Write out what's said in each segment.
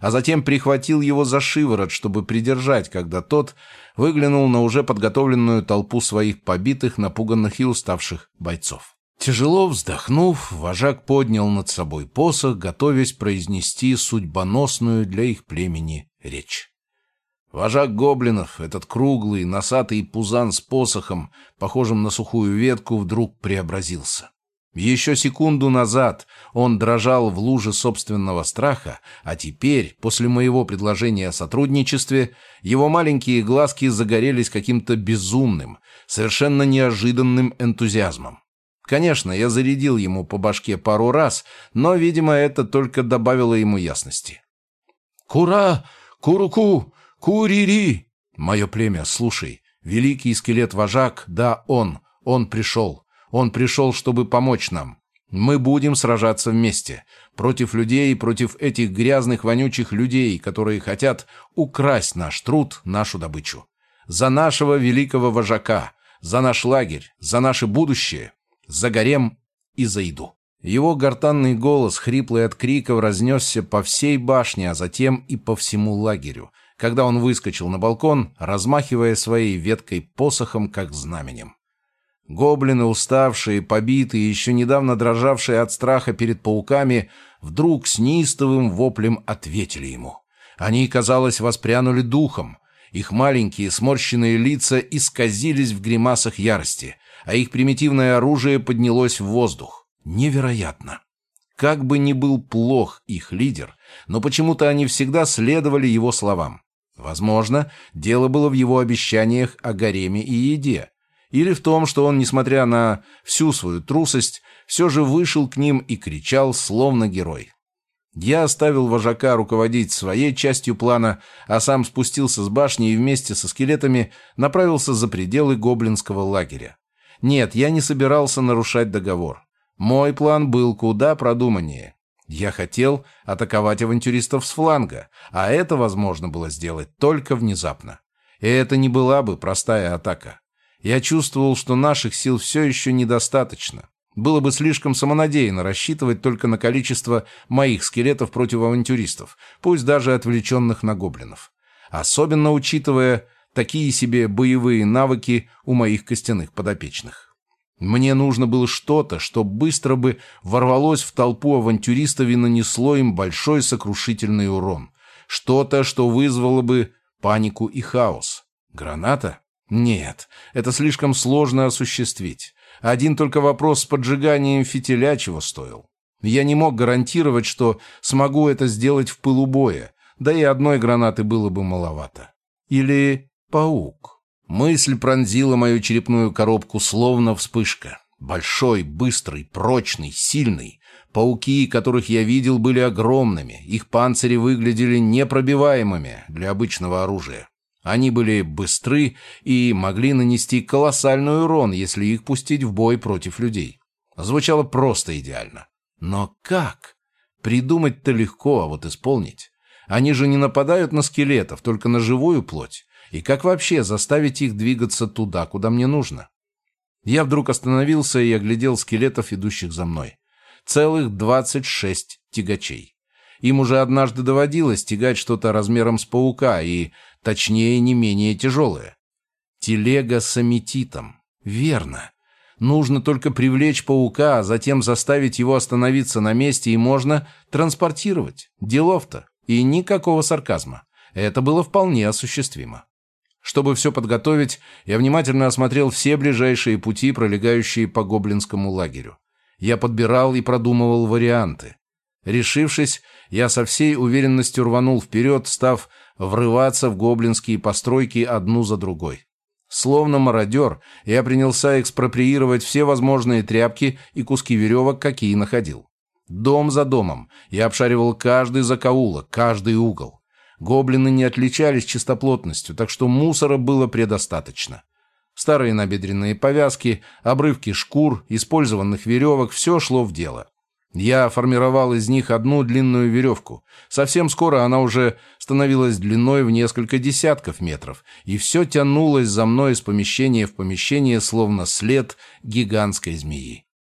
а затем прихватил его за шиворот, чтобы придержать, когда тот выглянул на уже подготовленную толпу своих побитых, напуганных и уставших бойцов. Тяжело вздохнув, вожак поднял над собой посох, готовясь произнести судьбоносную для их племени речь. Вожак гоблинов, этот круглый, носатый пузан с посохом, похожим на сухую ветку, вдруг преобразился. Еще секунду назад он дрожал в луже собственного страха, а теперь, после моего предложения о сотрудничестве, его маленькие глазки загорелись каким-то безумным, совершенно неожиданным энтузиазмом. Конечно, я зарядил ему по башке пару раз, но, видимо, это только добавило ему ясности. «Кура! Куруку! Курири!» «Мое племя, слушай, великий скелет-вожак, да, он пришел. Он пришел, чтобы помочь нам. Мы будем сражаться вместе. Против людей, против этих грязных, вонючих людей, которые хотят украсть наш труд, нашу добычу. За нашего великого вожака, за наш лагерь, за наше будущее, за гарем и за еду». Его гортанный голос, хриплый от криков, разнесся по всей башне, а затем и по всему лагерю, когда он выскочил на балкон, размахивая своей веткой посохом, как знаменем. Гоблины, уставшие, побитые, еще недавно дрожавшие от страха перед пауками, вдруг с неистовым воплем ответили ему. Они, казалось, воспрянули духом. Их маленькие сморщенные лица исказились в гримасах ярости, а их примитивное оружие поднялось в воздух. Невероятно! Как бы ни был плох их лидер, но почему-то они всегда следовали его словам. Возможно, дело было в его обещаниях о гареме и еде. Или в том, что он, несмотря на всю свою трусость, все же вышел к ним и кричал, словно герой. Я оставил вожака руководить своей частью плана, а сам спустился с башни и вместе со скелетами направился за пределы гоблинского лагеря. Нет, я не собирался нарушать договор. Мой план был куда продуманнее. Я хотел атаковать авантюристов с фланга, а это возможно было сделать только внезапно. И это не была бы простая атака. Я чувствовал, что наших сил все еще недостаточно. Было бы слишком самонадеянно рассчитывать только на количество моих скелетов против авантюристов, пусть даже отвлеченных на гоблинов. Особенно учитывая такие себе боевые навыки у моих костяных подопечных. Мне нужно было что-то, что быстро бы ворвалось в толпу авантюристов и нанесло им большой сокрушительный урон. Что-то, что вызвало бы панику и хаос. Граната? Нет, это слишком сложно осуществить. Один только вопрос с поджиганием фитиля чего стоил. Я не мог гарантировать, что смогу это сделать в пылу боя, да и одной гранаты было бы маловато. Или паук. Мысль пронзила мою черепную коробку словно вспышка. Большой, быстрый, прочный, сильный. Пауки, которых я видел, были огромными. Их панцири выглядели непробиваемыми для обычного оружия. Они были быстры и могли нанести колоссальный урон, если их пустить в бой против людей. Звучало просто идеально. Но как? Придумать-то легко, а вот исполнить. Они же не нападают на скелетов, только на живую плоть. И как вообще заставить их двигаться туда, куда мне нужно? Я вдруг остановился и оглядел скелетов, идущих за мной. Целых 26 тягачей. Им уже однажды доводилось тягать что-то размером с паука, и, точнее, не менее тяжелое. Телега с аметитом. Верно. Нужно только привлечь паука, а затем заставить его остановиться на месте, и можно транспортировать. Делов-то. И никакого сарказма. Это было вполне осуществимо. Чтобы все подготовить, я внимательно осмотрел все ближайшие пути, пролегающие по гоблинскому лагерю. Я подбирал и продумывал варианты. Решившись, я со всей уверенностью рванул вперед, став врываться в гоблинские постройки одну за другой. Словно мародер, я принялся экспроприировать все возможные тряпки и куски веревок, какие находил. Дом за домом я обшаривал каждый закоулок, каждый угол. Гоблины не отличались чистоплотностью, так что мусора было предостаточно. Старые набедренные повязки, обрывки шкур, использованных веревок – все шло в дело. Я формировал из них одну длинную веревку. Совсем скоро она уже становилась длиной в несколько десятков метров, и все тянулось за мной из помещения в помещение, словно след гигантской змеи.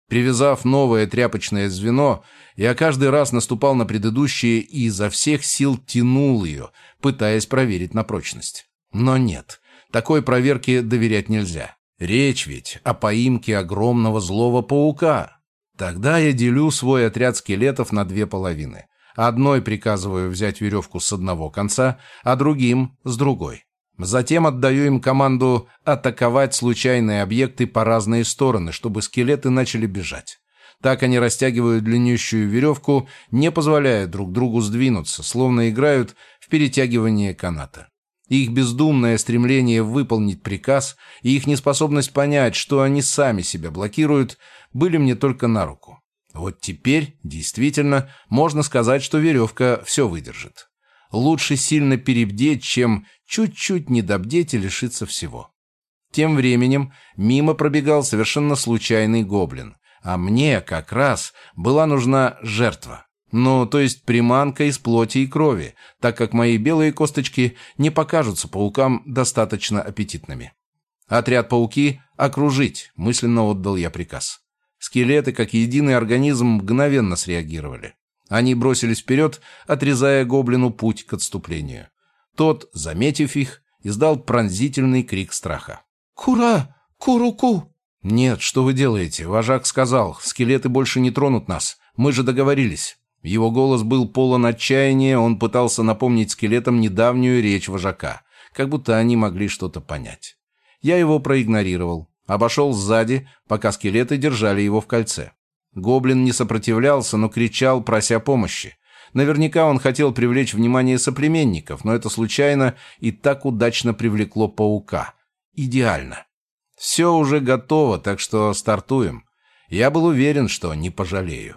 Привязав новое тряпочное звено, я каждый раз наступал на предыдущее и изо всех сил тянул ее, пытаясь проверить на прочность. Но нет, такой проверке доверять нельзя. Речь ведь о поимке огромного злого паука. Тогда я делю свой отряд скелетов на две половины. Одной приказываю взять веревку с одного конца, а другим — с другой. Затем отдаю им команду атаковать случайные объекты по разные стороны, чтобы скелеты начали бежать. Так они растягивают длиннющую веревку, не позволяя друг другу сдвинуться, словно играют в перетягивание каната. Их бездумное стремление выполнить приказ и их неспособность понять, что они сами себя блокируют, были мне только на руку. Вот теперь, действительно, можно сказать, что веревка все выдержит. Лучше сильно перебдеть, чем чуть-чуть недобдеть и лишиться всего. Тем временем мимо пробегал совершенно случайный гоблин, а мне как раз была нужна жертва. Ну, то есть приманка из плоти и крови, так как мои белые косточки не покажутся паукам достаточно аппетитными. Отряд пауки окружить, мысленно отдал я приказ. Скелеты, как единый организм, мгновенно среагировали. Они бросились вперед, отрезая гоблину путь к отступлению. Тот, заметив их, издал пронзительный крик страха. «Кура! Куруку!» «Нет, что вы делаете? Вожак сказал, скелеты больше не тронут нас. Мы же договорились». Его голос был полон отчаяния, он пытался напомнить скелетам недавнюю речь вожака, как будто они могли что-то понять. Я его проигнорировал, обошел сзади, пока скелеты держали его в кольце. Гоблин не сопротивлялся, но кричал, прося помощи. Наверняка он хотел привлечь внимание соплеменников, но это случайно и так удачно привлекло паука. Идеально. Все уже готово, так что стартуем. Я был уверен, что не пожалею.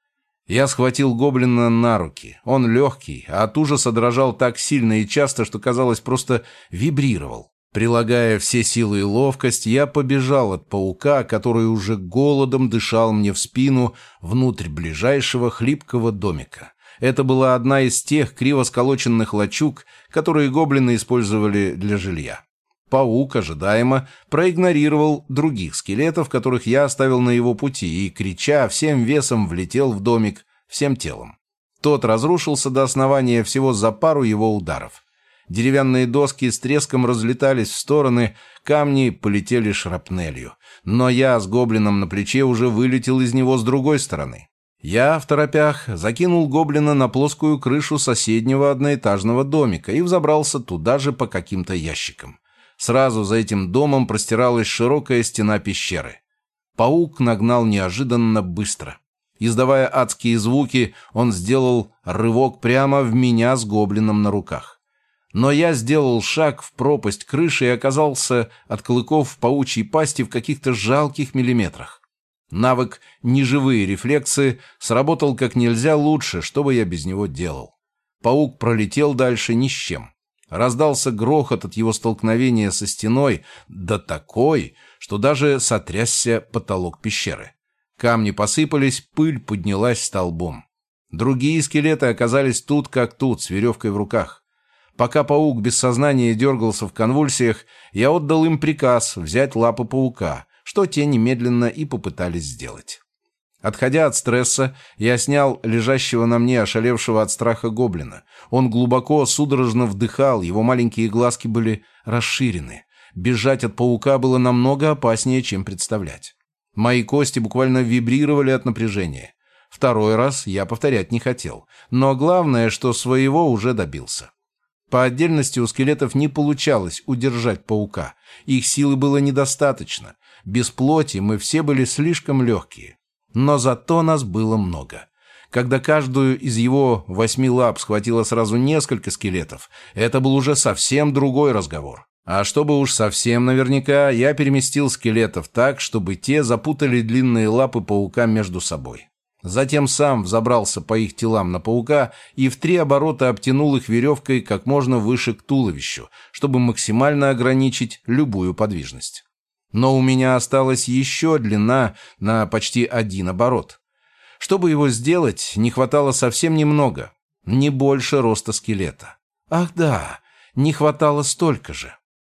Я схватил гоблина на руки. Он легкий, а от ужаса дрожал так сильно и часто, что, казалось, просто вибрировал. Прилагая все силы и ловкость, я побежал от паука, который уже голодом дышал мне в спину, внутрь ближайшего хлипкого домика. Это была одна из тех криво сколоченных лачуг, которые гоблины использовали для жилья. Паук, ожидаемо, проигнорировал других скелетов, которых я оставил на его пути, и, крича, всем весом влетел в домик, всем телом. Тот разрушился до основания всего за пару его ударов. Деревянные доски с треском разлетались в стороны, камни полетели шрапнелью. Но я с гоблином на плече уже вылетел из него с другой стороны. Я, в торопях, закинул гоблина на плоскую крышу соседнего одноэтажного домика и взобрался туда же по каким-то ящикам. Сразу за этим домом простиралась широкая стена пещеры. Паук нагнал неожиданно быстро. Издавая адские звуки, он сделал рывок прямо в меня с гоблином на руках. Но я сделал шаг в пропасть крыши и оказался от клыков в паучьей пасти в каких-то жалких миллиметрах. Навык «неживые рефлексы» сработал как нельзя лучше, что бы я без него делал. Паук пролетел дальше ни с чем. Раздался грохот от его столкновения со стеной, да такой, что даже сотрясся потолок пещеры. Камни посыпались, пыль поднялась столбом. Другие скелеты оказались тут как тут, с веревкой в руках. Пока паук без сознания дергался в конвульсиях, я отдал им приказ взять лапы паука, что те немедленно и попытались сделать. Отходя от стресса, я снял лежащего на мне ошалевшего от страха гоблина. Он глубоко, судорожно вдыхал, его маленькие глазки были расширены. Бежать от паука было намного опаснее, чем представлять. Мои кости буквально вибрировали от напряжения. Второй раз я повторять не хотел. Но главное, что своего уже добился. По отдельности у скелетов не получалось удержать паука. Их силы было недостаточно. Без плоти мы все были слишком легкие. Но зато нас было много. Когда каждую из его 8 лап схватило сразу несколько скелетов, это был уже совсем другой разговор. А чтобы уж совсем наверняка, я переместил скелетов так, чтобы те запутали длинные лапы паука между собой. Затем сам взобрался по их телам на паука и в 3 оборота обтянул их веревкой как можно выше к туловищу, чтобы максимально ограничить любую подвижность. Но у меня осталась еще длина на почти 1 оборот. Чтобы его сделать, не хватало совсем немного, не больше роста скелета. Ах да, не хватало столько же.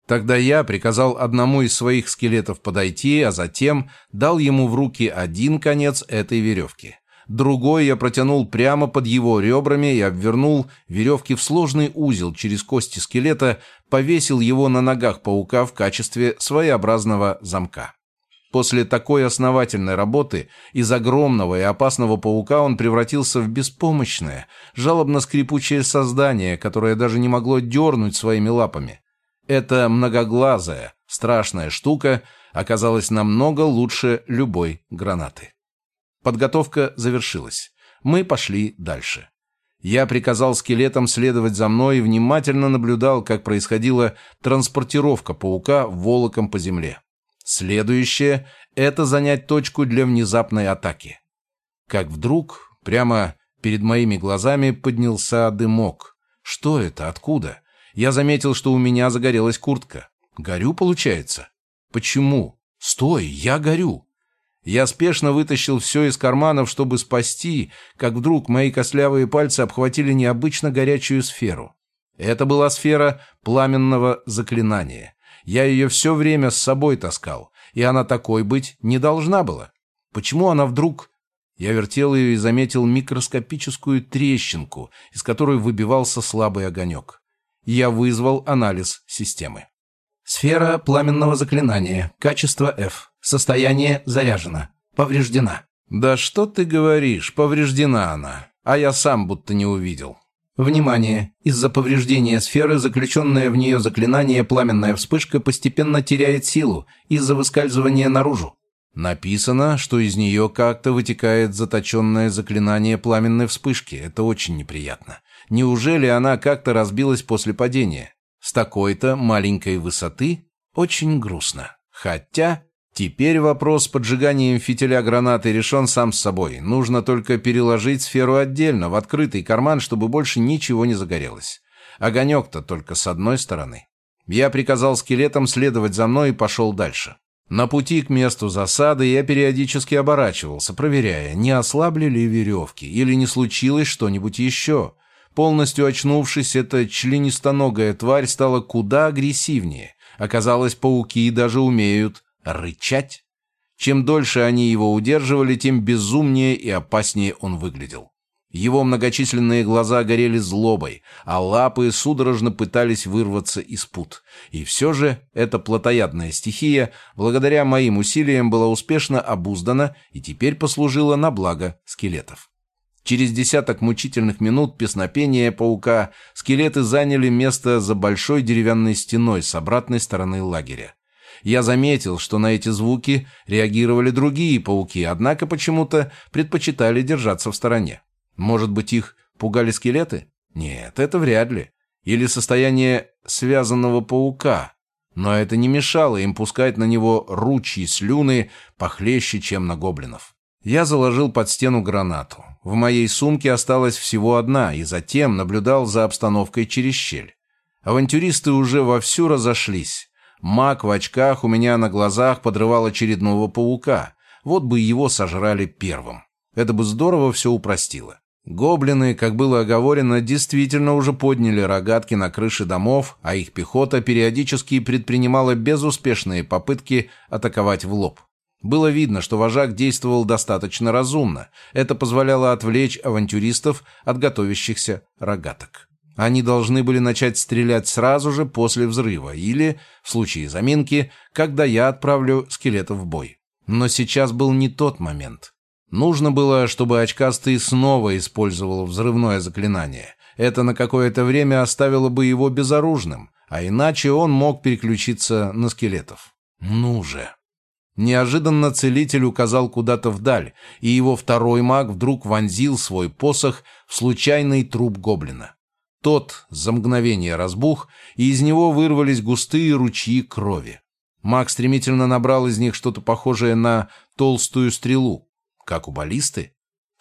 Тогда я приказал одному из своих скелетов подойти, а затем дал ему в руки один конец этой веревки. Другой я протянул прямо под его ребрами и обвернул веревки в сложный узел через кости скелета, повесил его на ногах паука в качестве своеобразного замка. После такой основательной работы из огромного и опасного паука он превратился в беспомощное, жалобно-скрипучее создание, которое даже не могло дернуть своими лапами. Эта многоглазая, страшная штука оказалась намного лучше любой гранаты. Подготовка завершилась. Мы пошли дальше. Я приказал скелетам следовать за мной и внимательно наблюдал, как происходила транспортировка паука волоком по земле. Следующее – это занять точку для внезапной атаки. Как вдруг прямо перед моими глазами поднялся дымок. Что это? Откуда? Я заметил, что у меня загорелась куртка. Горю, получается? Почему? Стой, я горю. Я спешно вытащил все из карманов, чтобы спасти, как вдруг мои костлявые пальцы обхватили необычно горячую сферу. Это была сфера пламенного заклинания. Я ее все время с собой таскал, и она такой быть не должна была. Почему она вдруг... Я вертел ее и заметил микроскопическую трещинку, из которой выбивался слабый огонек. Я вызвал анализ системы. Сфера пламенного заклинания. Качество F. Состояние заряжено. Повреждена. Да что ты говоришь, повреждена она. А я сам будто не увидел. Внимание! Из-за повреждения сферы, заключенное в нее заклинание «Пламенная вспышка» постепенно теряет силу из-за выскальзывания наружу. Написано, что из нее как-то вытекает заточенное заклинание пламенной вспышки. Это очень неприятно. Неужели она как-то разбилась после падения? С такой-то маленькой высоты? Очень грустно. Хотя... Теперь вопрос с поджиганием фитиля гранаты решен сам с собой. Нужно только переложить сферу отдельно, в открытый карман, чтобы больше ничего не загорелось. Огонек-то только с одной стороны. Я приказал скелетам следовать за мной и пошел дальше. На пути к месту засады я периодически оборачивался, проверяя, не ослабли ли веревки или не случилось что-нибудь еще. Полностью очнувшись, эта членистоногая тварь стала куда агрессивнее. Оказалось, пауки даже умеют рычать. Чем дольше они его удерживали, тем безумнее и опаснее он выглядел. Его многочисленные глаза горели злобой, а лапы судорожно пытались вырваться из пут. И все же эта плотоядная стихия, благодаря моим усилиям, была успешно обуздана и теперь послужила на благо скелетов. Через десяток мучительных минут песнопения паука скелеты заняли место за большой деревянной стеной с обратной стороны лагеря. Я заметил, что на эти звуки реагировали другие пауки, однако почему-то предпочитали держаться в стороне. Может быть, их пугали скелеты? Нет, это вряд ли. Или состояние связанного паука. Но это не мешало им пускать на него ручьи слюны похлеще, чем на гоблинов. Я заложил под стену гранату. В моей сумке осталась всего одна, и затем наблюдал за обстановкой через щель. Авантюристы уже вовсю разошлись. Маг в очках у меня на глазах подрывал очередного паука. Вот бы его сожрали первым. Это бы здорово все упростило. Гоблины, как было оговорено, действительно уже подняли рогатки на крыши домов, а их пехота периодически предпринимала безуспешные попытки атаковать в лоб. Было видно, что вожак действовал достаточно разумно. Это позволяло отвлечь авантюристов от готовящихся рогаток. Они должны были начать стрелять сразу же после взрыва или, в случае заминки, когда я отправлю скелетов в бой. Но сейчас был не тот момент. Нужно было, чтобы очкастый снова использовал взрывное заклинание. Это на какое-то время оставило бы его безоружным, а иначе он мог переключиться на скелетов. Ну же! Неожиданно целитель указал куда-то вдаль, и его второй маг вдруг вонзил свой посох в случайный труп гоблина. Тот за мгновение разбух, и из него вырвались густые ручьи крови. Маг стремительно набрал из них что-то похожее на толстую стрелу. Как у баллисты?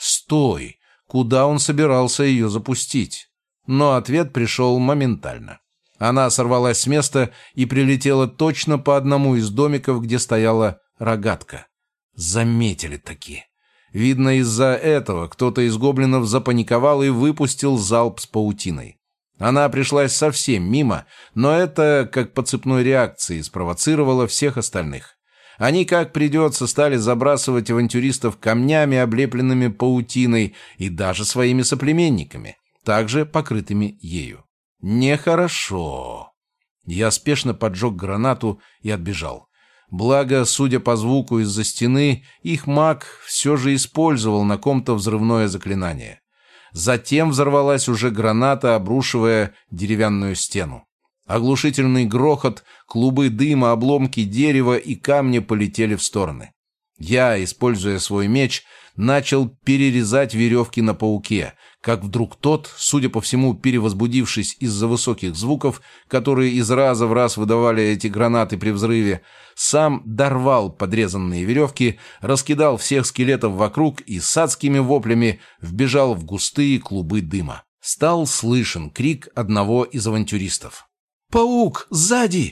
Стой! Куда он собирался ее запустить? Но ответ пришел моментально. Она сорвалась с места и прилетела точно по одному из домиков, где стояла рогатка. Заметили таки. Видно, из-за этого кто-то из гоблинов запаниковал и выпустил залп с паутиной. Она пришлась совсем мимо, но это, как по цепной реакции, спровоцировало всех остальных. Они, как придется, стали забрасывать авантюристов камнями, облепленными паутиной, и даже своими соплеменниками, также покрытыми ею. Нехорошо. Я спешно поджег гранату и отбежал. Благо, судя по звуку из-за стены, их маг все же использовал на ком-то взрывное заклинание. Затем взорвалась уже граната, обрушивая деревянную стену. Оглушительный грохот, клубы дыма, обломки дерева и камня полетели в стороны. Я, используя свой меч, начал перерезать веревки на пауке, как вдруг тот, судя по всему, перевозбудившись из-за высоких звуков, которые из раза в раз выдавали эти гранаты при взрыве, сам дорвал подрезанные веревки, раскидал всех скелетов вокруг и с адскими воплями вбежал в густые клубы дыма. Стал слышен крик одного из авантюристов. «Паук! Сзади!»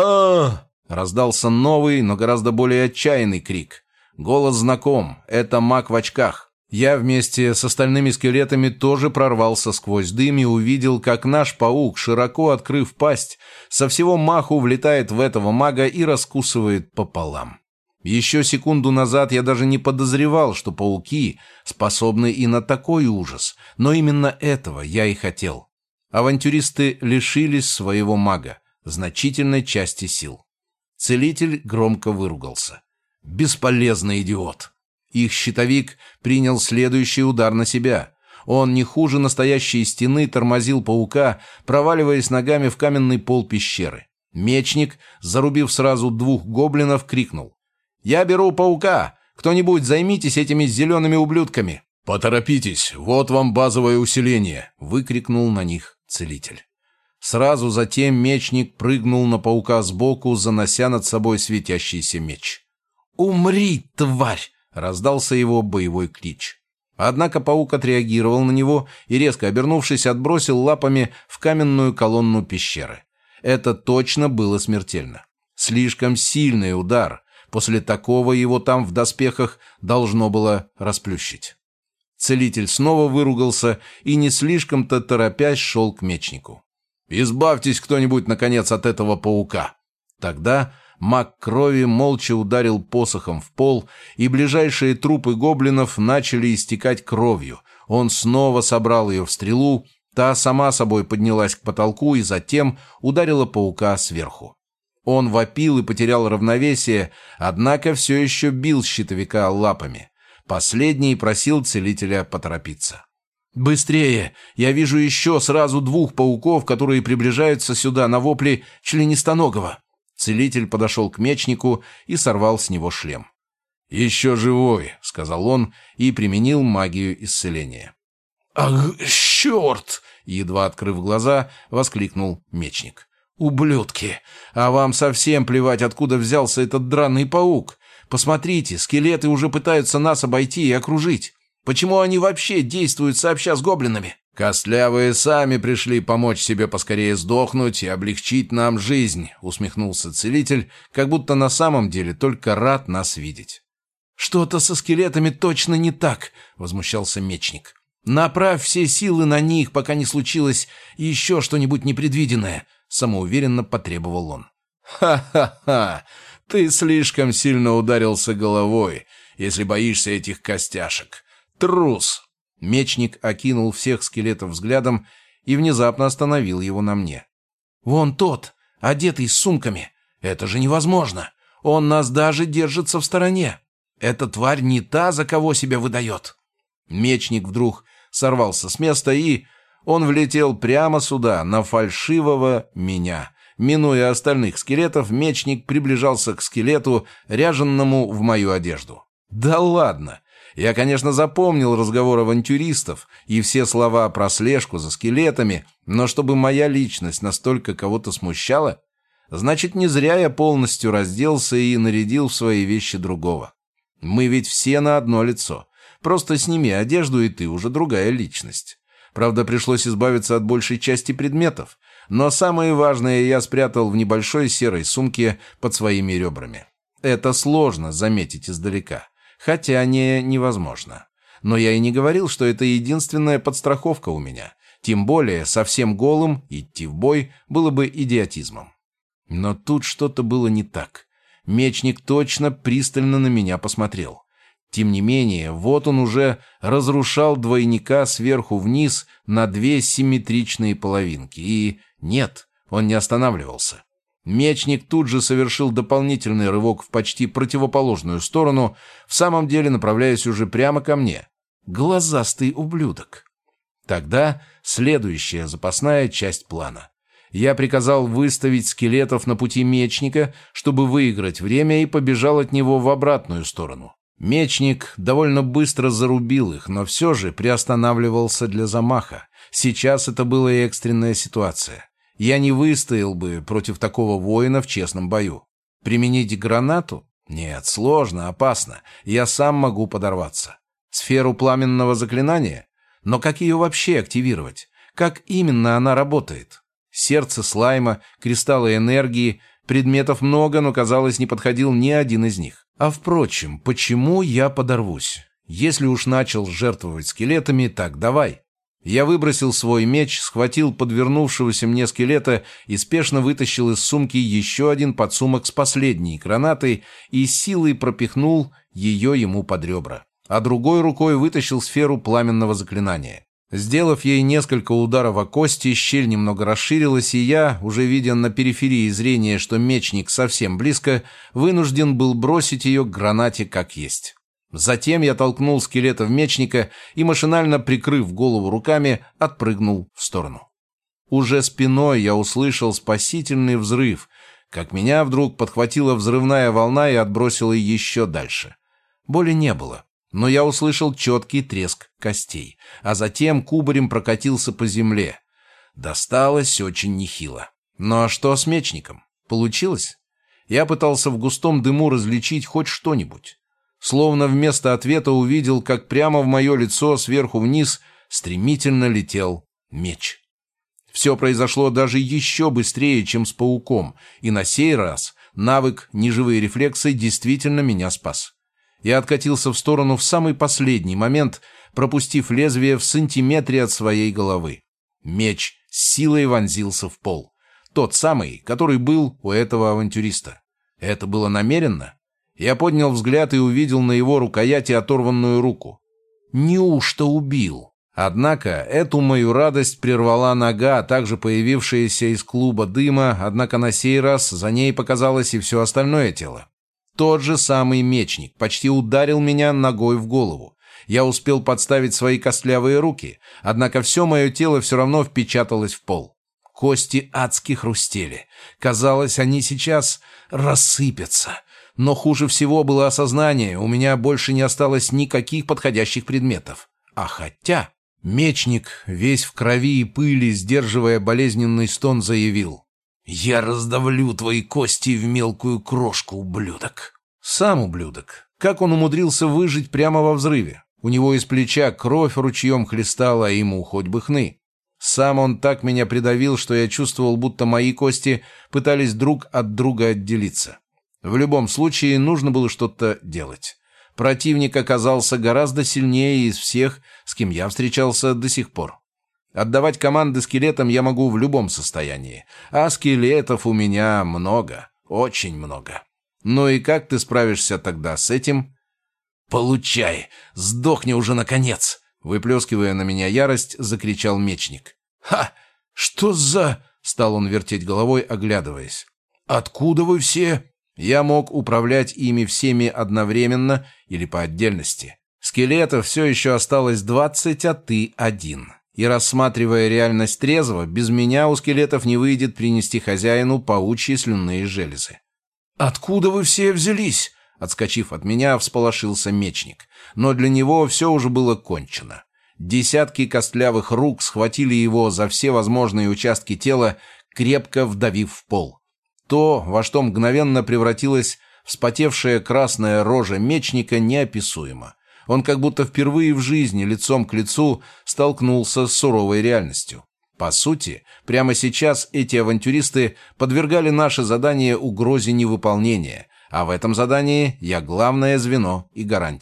Раздался новый, но гораздо более отчаянный крик. Голос знаком. Это маг в очках. Я вместе с остальными скелетами тоже прорвался сквозь дым и увидел, как наш паук, широко открыв пасть, со всего маху влетает в этого мага и раскусывает пополам. Еще секунду назад я даже не подозревал, что пауки способны и на такой ужас, но именно этого я и хотел. Авантюристы лишились своего мага, значительной части сил. Целитель громко выругался. «Бесполезный идиот!» Их щитовик принял следующий удар на себя. Он не хуже настоящей стены тормозил паука, проваливаясь ногами в каменный пол пещеры. Мечник, зарубив сразу 2 гоблинов, крикнул: «Я беру паука! Кто-нибудь займитесь этими зелеными ублюдками!» «Поторопитесь, вот вам базовое усиление!» — выкрикнул на них целитель. Сразу затем мечник прыгнул на паука сбоку, занося над собой светящийся меч. «Умри, тварь!» — раздался его боевой клич. Однако паук отреагировал на него и, резко обернувшись, отбросил лапами в каменную колонну пещеры. Это точно было смертельно. Слишком сильный удар. После такого его там в доспехах должно было расплющить. Целитель снова выругался и не слишком-то торопясь шел к мечнику. «Избавьтесь кто-нибудь, наконец, от этого паука!» Тогда маг крови молча ударил посохом в пол, и ближайшие трупы гоблинов начали истекать кровью. Он снова собрал ее в стрелу, та сама собой поднялась к потолку и затем ударила паука сверху. Он вопил и потерял равновесие, однако все еще бил щитовика лапами. Последний просил целителя поторопиться. «Быстрее! Я вижу еще сразу 2 пауков, которые приближаются сюда на вопли членистоногого!» Целитель подошел к мечнику и сорвал с него шлем. «Еще живой», — сказал он и применил магию исцеления. «Ах, черт!» — едва открыв глаза, воскликнул мечник. «Ублюдки! А вам совсем плевать, откуда взялся этот драный паук? Посмотрите, скелеты уже пытаются нас обойти и окружить. Почему они вообще действуют сообща с гоблинами?» «Костлявые сами пришли помочь себе поскорее сдохнуть и облегчить нам жизнь», — усмехнулся целитель, как будто на самом деле только рад нас видеть. «Что-то со скелетами точно не так», — возмущался мечник. «Направь все силы на них, пока не случилось еще что-нибудь непредвиденное», — самоуверенно потребовал он. «Ха-ха-ха! Ты слишком сильно ударился головой, если боишься этих костяшек. Трус!» Мечник окинул всех скелетов взглядом и внезапно остановил его на мне. «Вон тот, одетый с сумками. Это же невозможно. Он нас даже держится в стороне. Эта тварь не та, за кого себя выдает». Мечник вдруг сорвался с места, и он влетел прямо сюда, на фальшивого меня. Минуя остальных скелетов, мечник приближался к скелету, ряженному в мою одежду. «Да ладно! Я, конечно, запомнил разговор авантюристов и все слова про слежку за скелетами, но чтобы моя личность настолько кого-то смущала, значит, не зря я полностью разделся и нарядил в свои вещи другого. Мы ведь все на одно лицо. Просто сними одежду, и ты уже другая личность. Правда, пришлось избавиться от большей части предметов, но самое важное я спрятал в небольшой серой сумке под своими ребрами. Это сложно заметить издалека. Хотя невозможно. Но я и не говорил, что это единственная подстраховка у меня. Тем более, совсем голым идти в бой было бы идиотизмом. Но тут что-то было не так. Мечник точно пристально на меня посмотрел. Тем не менее, вот он уже разрушал двойника сверху вниз на две симметричные половинки. И нет, он не останавливался. Мечник тут же совершил дополнительный рывок в почти противоположную сторону, в самом деле направляясь уже прямо ко мне. Глазастый ублюдок. Тогда следующая запасная часть плана. Я приказал выставить скелетов на пути мечника, чтобы выиграть время, и побежал от него в обратную сторону. Мечник довольно быстро зарубил их, но все же приостанавливался для замаха. Сейчас это была экстренная ситуация. Я не выстоял бы против такого воина в честном бою. Применить гранату? Нет, сложно, опасно. Я сам могу подорваться. Сферу пламенного заклинания? Но как ее вообще активировать? Как именно она работает? Сердце слайма, кристаллы энергии, предметов много, но, казалось, не подходил ни один из них. А впрочем, почему я подорвусь? Если уж начал жертвовать скелетами, так давай. Я выбросил свой меч, схватил подвернувшегося мне скелета и спешно вытащил из сумки еще один подсумок с последней гранатой и силой пропихнул ее ему под ребра. А другой рукой вытащил сферу пламенного заклинания. Сделав ей несколько ударов о кости, щель немного расширилась, и я, уже видя на периферии зрения, что мечник совсем близко, вынужден был бросить ее к гранате как есть. Затем я толкнул скелета в мечника и, машинально прикрыв голову руками, отпрыгнул в сторону. Уже спиной я услышал спасительный взрыв, как меня вдруг подхватила взрывная волна и отбросила еще дальше. Боли не было. Но я услышал четкий треск костей, а затем кубарем прокатился по земле. Досталось очень нехило. Ну а что с мечником? Получилось? Я пытался в густом дыму различить хоть что-нибудь. Словно вместо ответа увидел, как прямо в мое лицо сверху вниз стремительно летел меч. Все произошло даже еще быстрее, чем с пауком, и на сей раз навык «Неживые рефлексы» действительно меня спас. Я откатился в сторону в самый последний момент, пропустив лезвие в сантиметре от своей головы. Меч с силой вонзился в пол. Тот самый, который был у этого авантюриста. Это было намеренно? Я поднял взгляд и увидел на его рукояти оторванную руку. Неужто убил? Однако эту мою радость прервала нога, также появившаяся из клуба дыма, однако на сей раз за ней показалось и все остальное тело. Тот же самый мечник почти ударил меня ногой в голову. Я успел подставить свои костлявые руки, однако все мое тело все равно впечаталось в пол. Кости адски хрустели. Казалось, они сейчас рассыпятся. Но хуже всего было осознание, у меня больше не осталось никаких подходящих предметов. А хотя... Мечник, весь в крови и пыли, сдерживая болезненный стон, заявил: «Я раздавлю твои кости в мелкую крошку, ублюдок». Сам ублюдок. Как он умудрился выжить прямо во взрыве? У него из плеча кровь ручьем хлестала, а ему хоть бы хны. Сам он так меня придавил, что я чувствовал, будто мои кости пытались друг от друга отделиться. В любом случае, нужно было что-то делать. Противник оказался гораздо сильнее из всех, с кем я встречался до сих пор. Отдавать команды скелетам я могу в любом состоянии, а скелетов у меня много, очень много. Ну и как ты справишься тогда с этим? «Получай! Сдохни уже, наконец!» Выплескивая на меня ярость, закричал мечник. «Ха! Что за...» — стал он вертеть головой, оглядываясь. «Откуда вы все?» Я мог управлять ими всеми одновременно или по отдельности. Скелетов все еще осталось 20, а ты один. И рассматривая реальность трезво, без меня у скелетов не выйдет принести хозяину паучьи слюнные железы. «Откуда вы все взялись?» Отскочив от меня, всполошился мечник. Но для него все уже было кончено. Десятки костлявых рук схватили его за все возможные участки тела, крепко вдавив в пол. То, во что мгновенно превратилась вспотевшая красная рожа мечника, неописуемо. Он как будто впервые в жизни лицом к лицу столкнулся с суровой реальностью. По сути, прямо сейчас эти авантюристы подвергали наше задание угрозе невыполнения, а в этом задании я главное звено и гарантия.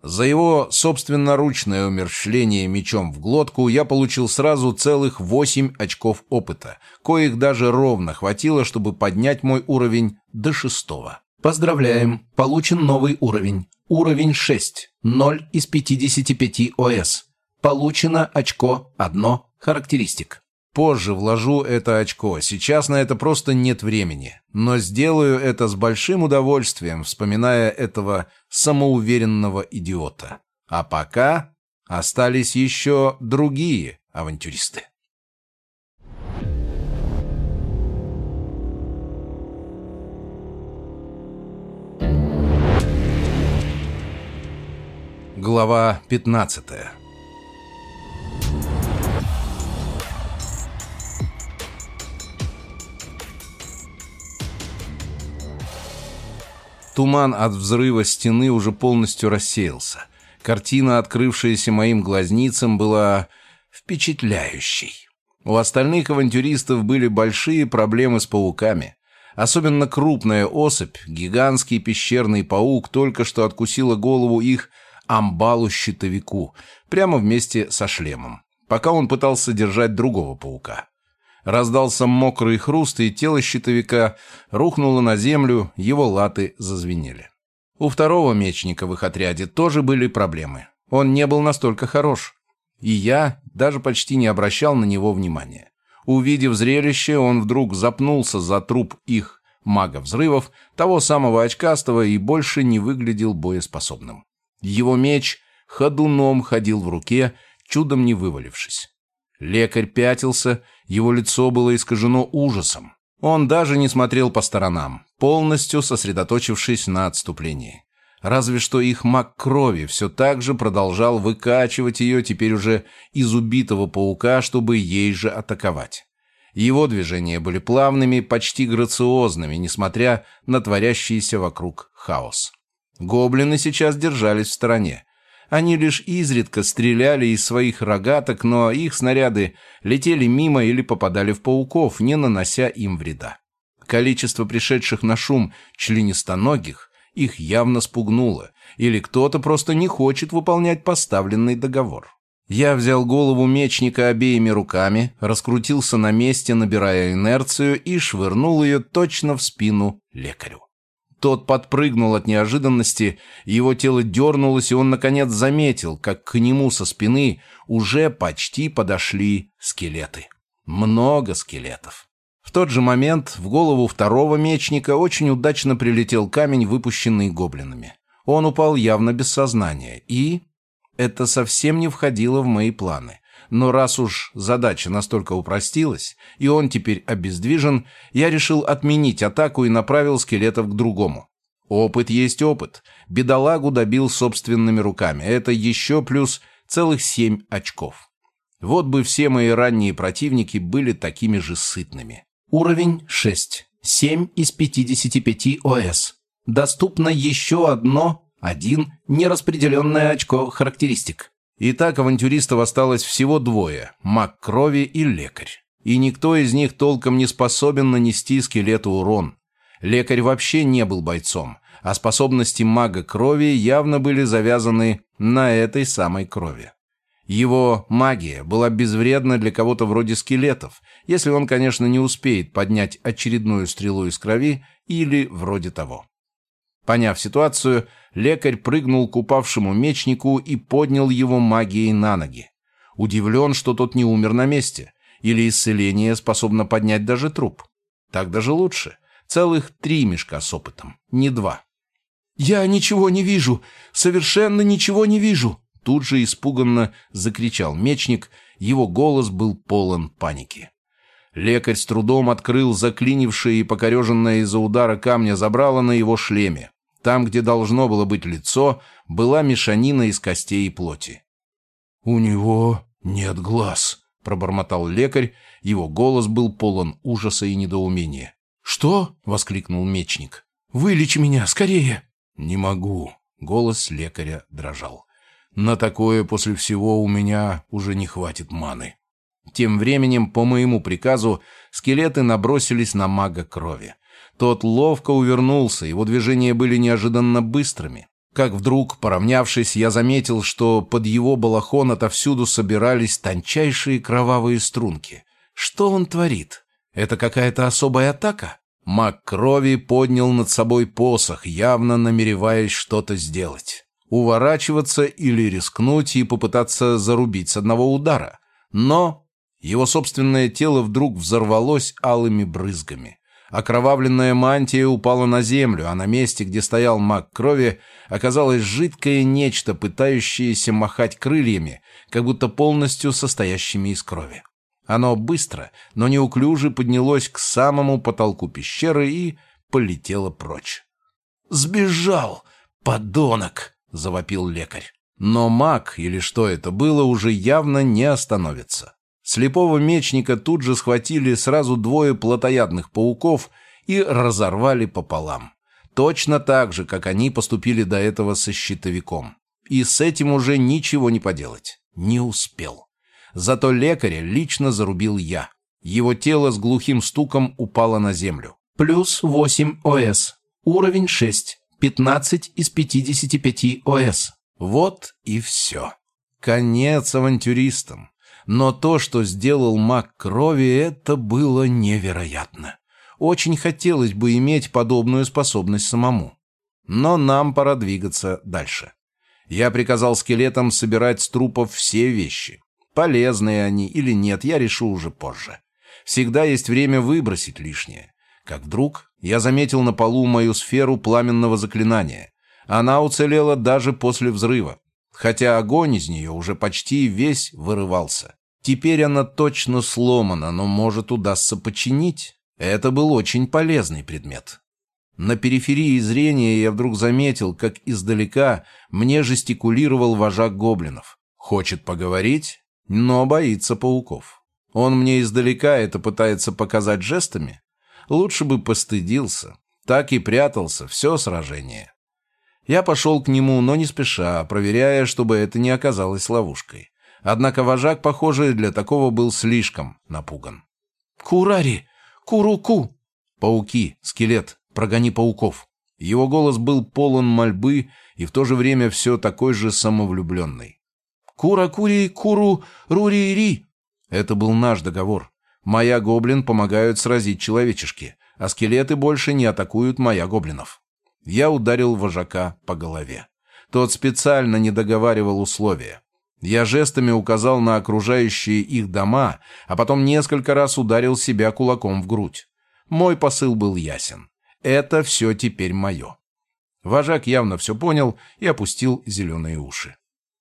За его собственноручное умерщвление мечом в глотку я получил сразу целых 8 очков опыта, коих даже ровно хватило, чтобы поднять мой уровень до 6. Поздравляем, получен новый уровень. Уровень 6, 0 из 55 ОС. Получено очко 1 характеристик. Позже вложу это очко, сейчас на это просто нет времени. Но сделаю это с большим удовольствием, вспоминая этого самоуверенного идиота. А пока остались еще другие авантюристы. Глава 15. Туман от взрыва стены уже полностью рассеялся. Картина, открывшаяся моим глазницам, была впечатляющей. У остальных авантюристов были большие проблемы с пауками. Особенно крупная особь, гигантский пещерный паук, только что откусила голову их амбалу-щитовику, прямо вместе со шлемом, пока он пытался держать другого паука. Раздался мокрый хруст, и тело щитовика рухнуло на землю, его латы зазвенели. У второго мечника в их отряде тоже были проблемы. Он не был настолько хорош, и я даже почти не обращал на него внимания. Увидев зрелище, он вдруг запнулся за труп их мага взрывов, того самого очкастого, и больше не выглядел боеспособным. Его меч ходуном ходил в руке, чудом не вывалившись. Лекарь пятился, его лицо было искажено ужасом. Он даже не смотрел по сторонам, полностью сосредоточившись на отступлении. Разве что их маг крови все так же продолжал выкачивать ее теперь уже из убитого паука, чтобы ей же атаковать. Его движения были плавными, почти грациозными, несмотря на творящийся вокруг хаос. Гоблины сейчас держались в стороне. Они лишь изредка стреляли из своих рогаток, но их снаряды летели мимо или попадали в пауков, не нанося им вреда. Количество пришедших на шум членистоногих их явно спугнуло, или кто-то просто не хочет выполнять поставленный договор. Я взял голову мечника обеими руками, раскрутился на месте, набирая инерцию, и швырнул ее точно в спину лекарю. Тот подпрыгнул от неожиданности, его тело дернулось, и он, наконец, заметил, как к нему со спины уже почти подошли скелеты. Много скелетов. В тот же момент в голову второго мечника очень удачно прилетел камень, выпущенный гоблинами. Он упал явно без сознания, и это совсем не входило в мои планы. Но раз уж задача настолько упростилась, и он теперь обездвижен, я решил отменить атаку и направил скелетов к другому. Опыт есть опыт. Бедолагу добил собственными руками. Это еще плюс целых 7 очков. Вот бы все мои ранние противники были такими же сытными. Уровень 6. 7 из 55 ОС. Доступно еще один нераспределенное очко характеристик. Итак, авантюристов осталось всего 2 – маг крови и лекарь. И никто из них толком не способен нанести скелету урон. Лекарь вообще не был бойцом, а способности мага крови явно были завязаны на этой самой крови. Его магия была безвредна для кого-то вроде скелетов, если он, конечно, не успеет поднять очередную стрелу из крови или вроде того. Поняв ситуацию, лекарь прыгнул к упавшему мечнику и поднял его магией на ноги. Удивлен, что тот не умер на месте, или исцеление способно поднять даже труп. Так даже лучше. Целых 3 мешка с опытом, не 2. «Я ничего не вижу! Совершенно ничего не вижу!» Тут же испуганно закричал мечник, его голос был полон паники. Лекарь с трудом открыл заклинившее и покореженное из-за удара камня забрало на его шлеме. Там, где должно было быть лицо, была мешанина из костей и плоти. «У него нет глаз», — пробормотал лекарь, его голос был полон ужаса и недоумения. «Что?» — воскликнул мечник. «Вылечи меня, скорее!» «Не могу», — голос лекаря дрожал. «На такое после всего у меня уже не хватит маны». Тем временем, по моему приказу, скелеты набросились на мага крови. Тот ловко увернулся, его движения были неожиданно быстрыми. Как вдруг, поравнявшись, я заметил, что под его балахон отовсюду собирались тончайшие кровавые струнки. Что он творит? Это какая-то особая атака? Маг крови поднял над собой посох, явно намереваясь что-то сделать. Уворачиваться или рискнуть и попытаться зарубить с одного удара. Но его собственное тело вдруг взорвалось алыми брызгами. Окровавленная мантия упала на землю, а на месте, где стоял маг крови, оказалось жидкое нечто, пытающееся махать крыльями, как будто полностью состоящими из крови. Оно быстро, но неуклюже поднялось к самому потолку пещеры и полетело прочь. «Сбежал, подонок!» — завопил лекарь. Но маг, или что это было, уже явно не остановится. Слепого мечника тут же схватили сразу двое плотоядных пауков и разорвали пополам. Точно так же, как они поступили до этого со щитовиком. И с этим уже ничего не поделать. Не успел. Зато лекаря лично зарубил я. Его тело с глухим стуком упало на землю. Плюс 8 ОС. Уровень 6. 15 из 55 ОС. Вот и все. Конец авантюристам. Но то, что сделал маг крови, это было невероятно. Очень хотелось бы иметь подобную способность самому. Но нам пора двигаться дальше. Я приказал скелетам собирать с трупов все вещи. Полезные они или нет, я решу уже позже. Всегда есть время выбросить лишнее. Как вдруг я заметил на полу мою сферу пламенного заклинания. Она уцелела даже после взрыва. Хотя огонь из нее уже почти весь вырывался. Теперь она точно сломана, но, может, удастся починить. Это был очень полезный предмет. На периферии зрения я вдруг заметил, как издалека мне жестикулировал вожак гоблинов. Хочет поговорить, но боится пауков. Он мне издалека это пытается показать жестами. Лучше бы постыдился. Так и прятался все сражение. Я пошел к нему, но не спеша, проверяя, чтобы это не оказалось ловушкой. Однако вожак, похоже, для такого был слишком напуган. «Курари! Куруку!» «Пауки! Скелет! Прогони пауков!» Его голос был полон мольбы и в то же время все такой же самовлюбленный. «Кура-кури! Куру-рури-ри!» Это был наш договор. Моя гоблин помогают сразить человечешки, а скелеты больше не атакуют моя гоблинов. Я ударил вожака по голове. Тот специально не договаривал условия. Я жестами указал на окружающие их дома, а потом несколько раз ударил себя кулаком в грудь. Мой посыл был ясен. Это все теперь мое. Вожак явно все понял и опустил зеленые уши.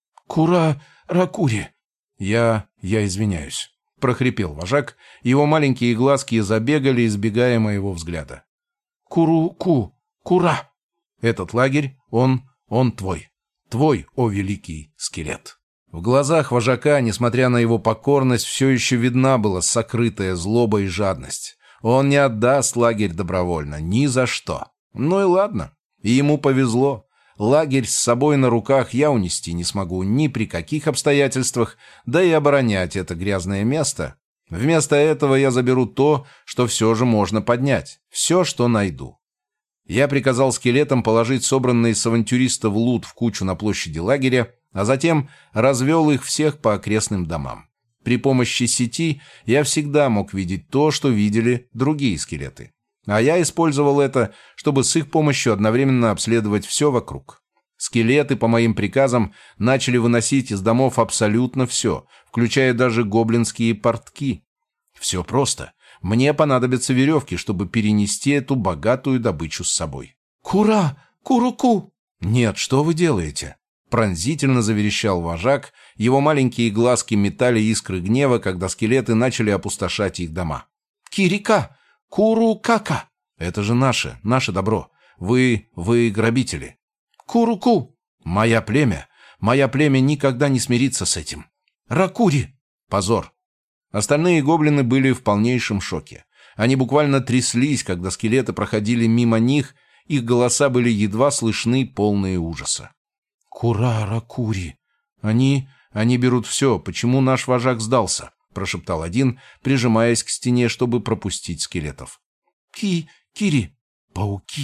«Кура-ракури!» Я извиняюсь», — прохрипел вожак. Его маленькие глазки забегали, избегая моего взгляда. «Куру-ку! Кура!» «Этот лагерь, он твой. Твой, о великий скелет». В глазах вожака, несмотря на его покорность, все еще видна была сокрытая злоба и жадность. Он не отдаст лагерь добровольно, ни за что. Ну и ладно, и ему повезло. Лагерь с собой на руках я унести не смогу ни при каких обстоятельствах, да и оборонять это грязное место. Вместо этого я заберу то, что все же можно поднять, все, что найду. Я приказал скелетам положить собранный с авантюристов лут в кучу на площади лагеря, а затем развел их всех по окрестным домам. При помощи сети я всегда мог видеть то, что видели другие скелеты. А я использовал это, чтобы с их помощью одновременно обследовать все вокруг. Скелеты, по моим приказам, начали выносить из домов абсолютно все, включая даже гоблинские портки. Все просто. Мне понадобятся веревки, чтобы перенести эту богатую добычу с собой. «Кура! Куруку!» «Нет, что вы делаете?» Пронзительно заверещал вожак. Его маленькие глазки метали искры гнева, когда скелеты начали опустошать их дома. «Кирика! Куру-кака!» «Это же наше добро. Вы грабители». «Куруку!» Мое племя никогда не смирится с этим». «Ракури!» «Позор». Остальные гоблины были в полнейшем шоке. Они буквально тряслись, когда скелеты проходили мимо них, их голоса были едва слышны, полные ужаса. «Кура-ракури!» Они берут все. Почему наш вожак сдался?» — прошептал один, прижимаясь к стене, чтобы пропустить скелетов. «Кири! Пауки!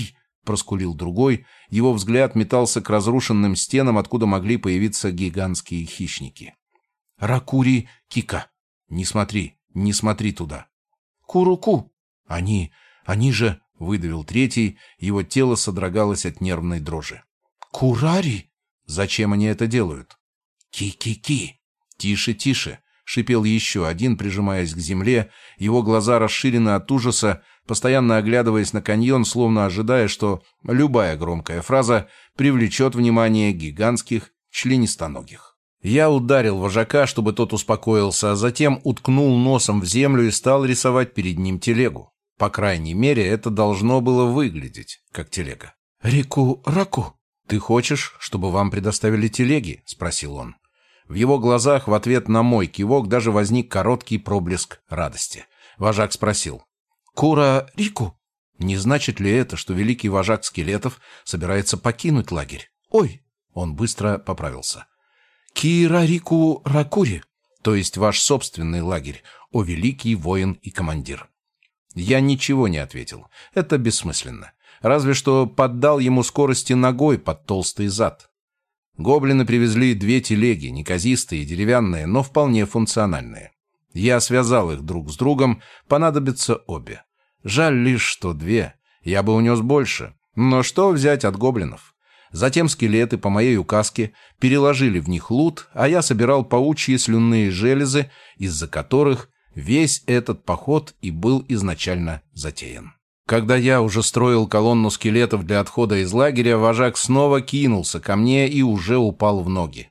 проскулил другой. Его взгляд метался к разрушенным стенам, откуда могли появиться гигантские хищники. «Ракури Кика! Не смотри туда!» «Куруку! Они же...» — выдавил третий, его тело содрогалось от нервной дрожи. «Курари! Зачем они это делают?» «Ки-ки-ки!» «Тише!» — шипел еще один, прижимаясь к земле. Его глаза расширены от ужаса, постоянно оглядываясь на каньон, словно ожидая, что любая громкая фраза привлечет внимание гигантских членистоногих. Я ударил вожака, чтобы тот успокоился, а затем уткнул носом в землю и стал рисовать перед ним телегу. По крайней мере, это должно было выглядеть как телега. «Раку, ты хочешь, чтобы вам предоставили телеги?» — спросил он. В его глазах в ответ на мой кивок даже возник короткий проблеск радости. Вожак спросил: «Кура-рику, не значит ли это, что великий вожак скелетов собирается покинуть лагерь?» «Ой!» — он быстро поправился. «Кира-рику ракури, то есть ваш собственный лагерь, о великий воин и командир». Я ничего не ответил. Это бессмысленно. Разве что поддал ему скорости ногой под толстый зад. Гоблины привезли 2 телеги, неказистые, деревянные, но вполне функциональные. Я связал их друг с другом, понадобятся обе. Жаль лишь, что 2. Я бы унес больше. Но что взять от гоблинов? Затем скелеты, по моей указке, переложили в них лут, а я собирал паучьи слюнные железы, из-за которых весь этот поход и был изначально затеян. Когда я уже строил колонну скелетов для отхода из лагеря, вожак снова кинулся ко мне и уже упал в ноги.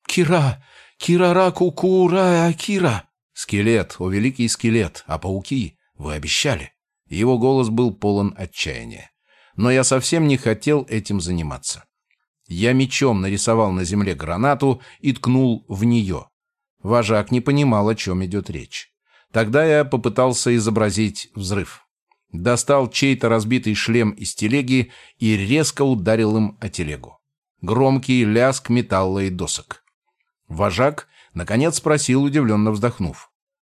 «Кира-раку-кура-кира!» «Скелет, о великий скелет, а пауки, вы обещали!» Его голос был полон отчаяния. Но я совсем не хотел этим заниматься. Я мечом нарисовал на земле гранату и ткнул в нее. Вожак не понимал, о чем идет речь. Тогда я попытался изобразить взрыв. Достал чей-то разбитый шлем из телеги и резко ударил им о телегу. Громкий лязг металла и досок. Вожак, наконец, спросил, удивленно вздохнув: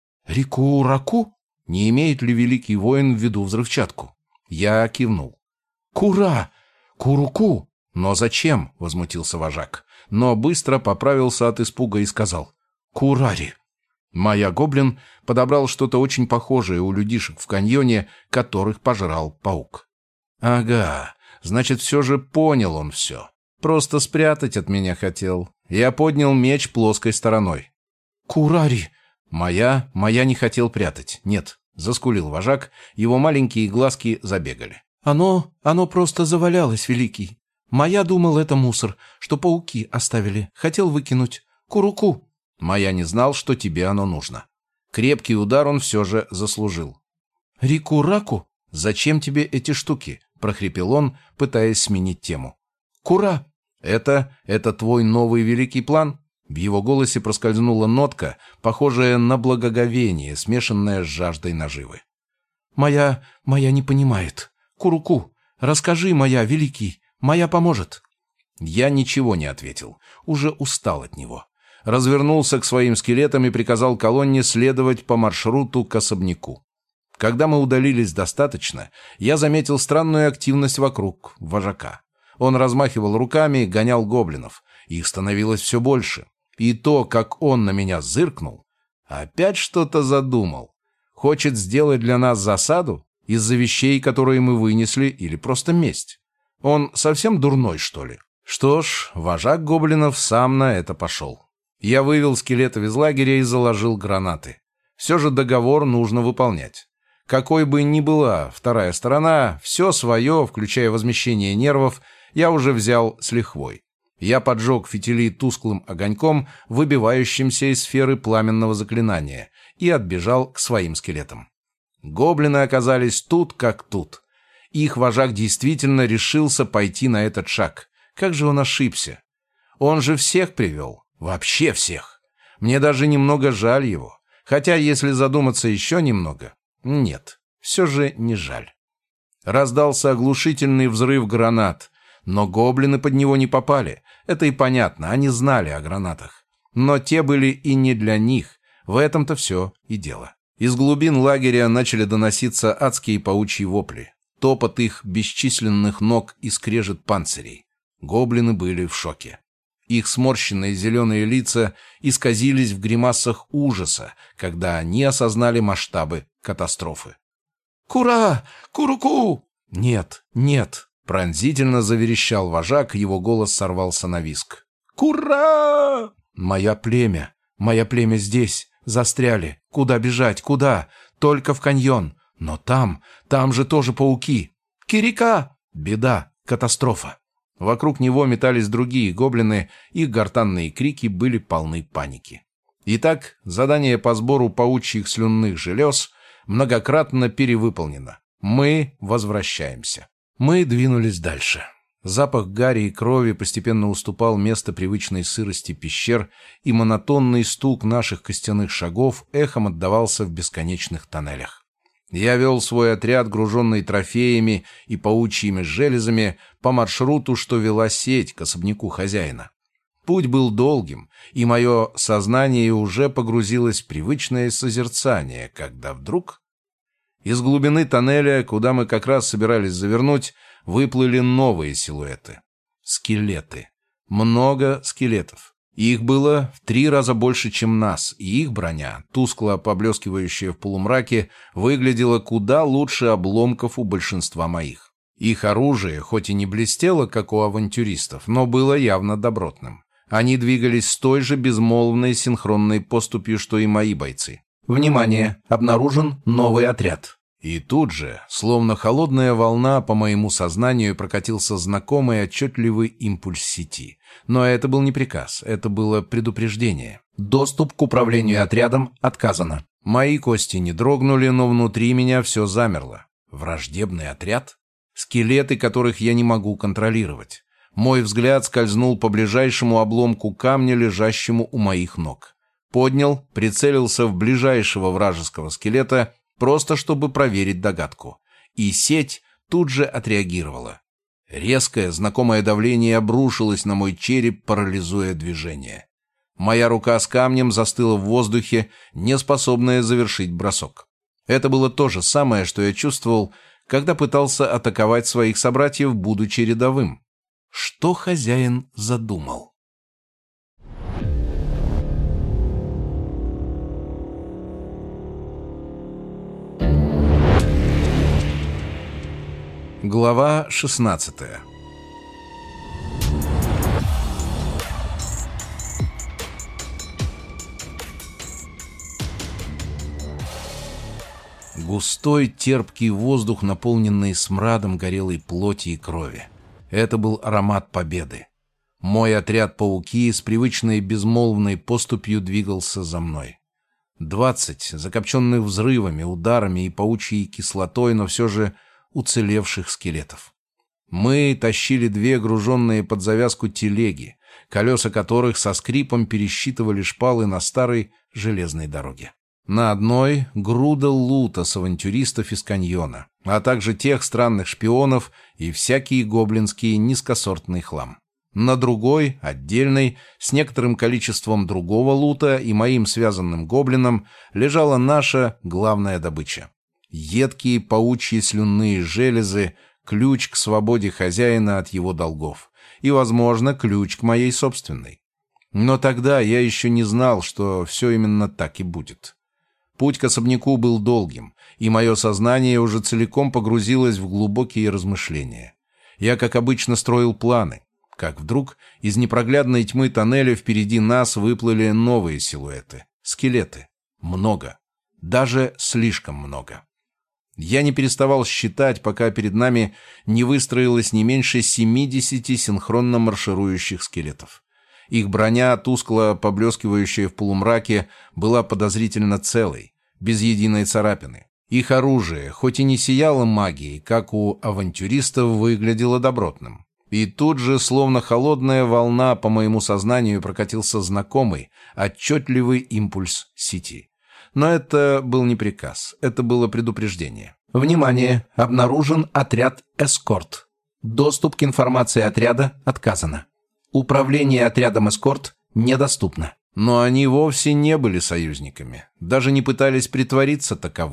«Рику-раку? Не имеет ли великий воин в виду взрывчатку?» Я кивнул. «Кура! Куруку!» «Но зачем?» — возмутился вожак. Но быстро поправился от испуга и сказал: «Курари!» Моя гоблин подобрал что-то очень похожее у людишек в каньоне, которых пожрал паук. Ага, значит, все же понял он все. Просто спрятать от меня хотел. Я поднял меч плоской стороной. «Курари!» Моя не хотел прятать. Нет, заскулил вожак, его маленькие глазки забегали. Оно просто завалялось, великий. Моя думал, это мусор, что пауки оставили. Хотел выкинуть. Куруку. Моя не знал, что тебе оно нужно. Крепкий удар он все же заслужил. «Рику-раку? Зачем тебе эти штуки?» — прохрипел он, пытаясь сменить тему. «Кура! Это твой новый великий план?» В его голосе проскользнула нотка, похожая на благоговение, смешанная с жаждой наживы. «Моя не понимает. Куруку, расскажи, моя, великий. Моя поможет». Я ничего не ответил. Уже устал от него. Развернулся к своим скелетам и приказал колонне следовать по маршруту к особняку. Когда мы удалились достаточно, я заметил странную активность вокруг вожака. Он размахивал руками, гонял гоблинов. Их становилось все больше. И то, как он на меня зыркнул, опять что-то задумал. Хочет сделать для нас засаду из-за вещей, которые мы вынесли, или просто месть? Он совсем дурной, что ли? Что ж, вожак гоблинов сам на это пошел. Я вывел скелетов из лагеря и заложил гранаты. Все же договор нужно выполнять. Какой бы ни была вторая сторона, все свое, включая возмещение нервов, я уже взял с лихвой. Я поджег фитили тусклым огоньком, выбивающимся из сферы пламенного заклинания, и отбежал к своим скелетам. Гоблины оказались тут как тут. Их вожак действительно решился пойти на этот шаг. Как же он ошибся? Он же всех привел. Вообще всех. Мне даже немного жаль его. Хотя, если задуматься еще немного... Нет, все же не жаль. Раздался оглушительный взрыв гранат. Но гоблины под него не попали. Это и понятно, они знали о гранатах. Но те были и не для них. В этом-то все и дело. Из глубин лагеря начали доноситься адские паучьи вопли. топот их бесчисленных ног и скрежет панцирей. Гоблины были в шоке. Их сморщенные зеленые лица исказились в гримасах ужаса, когда они осознали масштабы катастрофы. «Кура! Куруку!» «Нет, нет!» — пронзительно заверещал вожак, его голос сорвался на визг. «Кура!» Мое племя здесь, застряли. Куда бежать, куда? Только в каньон. Но там же тоже пауки. Кирика! Беда, катастрофа!» Вокруг него метались другие гоблины, их гортанные крики были полны паники. Итак, задание по сбору паучьих слюнных желез многократно перевыполнено. Мы возвращаемся. Мы двинулись дальше. Запах гари и крови постепенно уступал место привычной сырости пещер, и монотонный стук наших костяных шагов эхом отдавался в бесконечных тоннелях. Я вел свой отряд, груженный трофеями и паучьими железами, по маршруту, что вела сеть к особняку хозяина. Путь был долгим, и мое сознание уже погрузилось в привычное созерцание, когда вдруг из глубины тоннеля, куда мы как раз собирались завернуть, выплыли новые силуэты. Скелеты. Много скелетов. Их было в 3 раза больше, чем нас, и их броня, тускло поблескивающая в полумраке, выглядела куда лучше обломков у большинства моих. Их оружие, хоть и не блестело, как у авантюристов, но было явно добротным. Они двигались с той же безмолвной синхронной поступью, что и мои бойцы. «Внимание! Обнаружен новый отряд!» И тут же, словно холодная волна, по моему сознанию прокатился знакомый отчетливый импульс сети. Но это был не приказ, это было предупреждение. «Доступ к управлению отрядом отказано». Мои кости не дрогнули, но внутри меня все замерло. Враждебный отряд? Скелеты, которых я не могу контролировать. Мой взгляд скользнул по ближайшему обломку камня, лежащему у моих ног. Поднял, прицелился в ближайшего вражеского скелета, просто чтобы проверить догадку. И сеть тут же отреагировала. Резкое, знакомое давление обрушилось на мой череп, парализуя движение. Моя рука с камнем застыла в воздухе, неспособная завершить бросок. Это было то же самое, что я чувствовал, когда пытался атаковать своих собратьев, будучи рядовым. Что хозяин задумал? Глава 16. Густой, терпкий воздух, наполненный смрадом горелой плоти и крови. Это был аромат победы. Мой отряд пауки с привычной безмолвной поступью двигался за мной. 20 закопченных взрывами, ударами и паучьей кислотой, но все же уцелевших скелетов. Мы тащили 2 груженные под завязку телеги, колеса которых со скрипом пересчитывали шпалы на старой железной дороге. На одной груда лута с авантюристов из каньона, а также тех странных шпионов и всякий гоблинский низкосортный хлам. На другой, отдельной, с некоторым количеством другого лута и моим связанным гоблином, лежала наша главная добыча. Едкие паучьи слюнные железы, ключ к свободе хозяина от его долгов. И, возможно, ключ к моей собственной. Но тогда я еще не знал, что все именно так и будет. Путь к особняку был долгим, и мое сознание уже целиком погрузилось в глубокие размышления. Я, как обычно, строил планы. Как вдруг из непроглядной тьмы тоннеля впереди нас выплыли новые силуэты. Скелеты. Много. Даже слишком много. Я не переставал считать, пока перед нами не выстроилось не меньше 70 синхронно марширующих скелетов. Их броня, тускло поблескивающая в полумраке, была подозрительно целой, без единой царапины. Их оружие, хоть и не сияло магией, как у авантюристов, выглядело добротным. И тут же, словно холодная волна, по моему сознанию прокатился знакомый, отчетливый импульс сети. Но это был не приказ, это было предупреждение. «Внимание! Обнаружен отряд «Эскорт». Доступ к информации отряда отказано. Управление отрядом «Эскорт» недоступно». Но они вовсе не были союзниками, даже не пытались притвориться таковыми.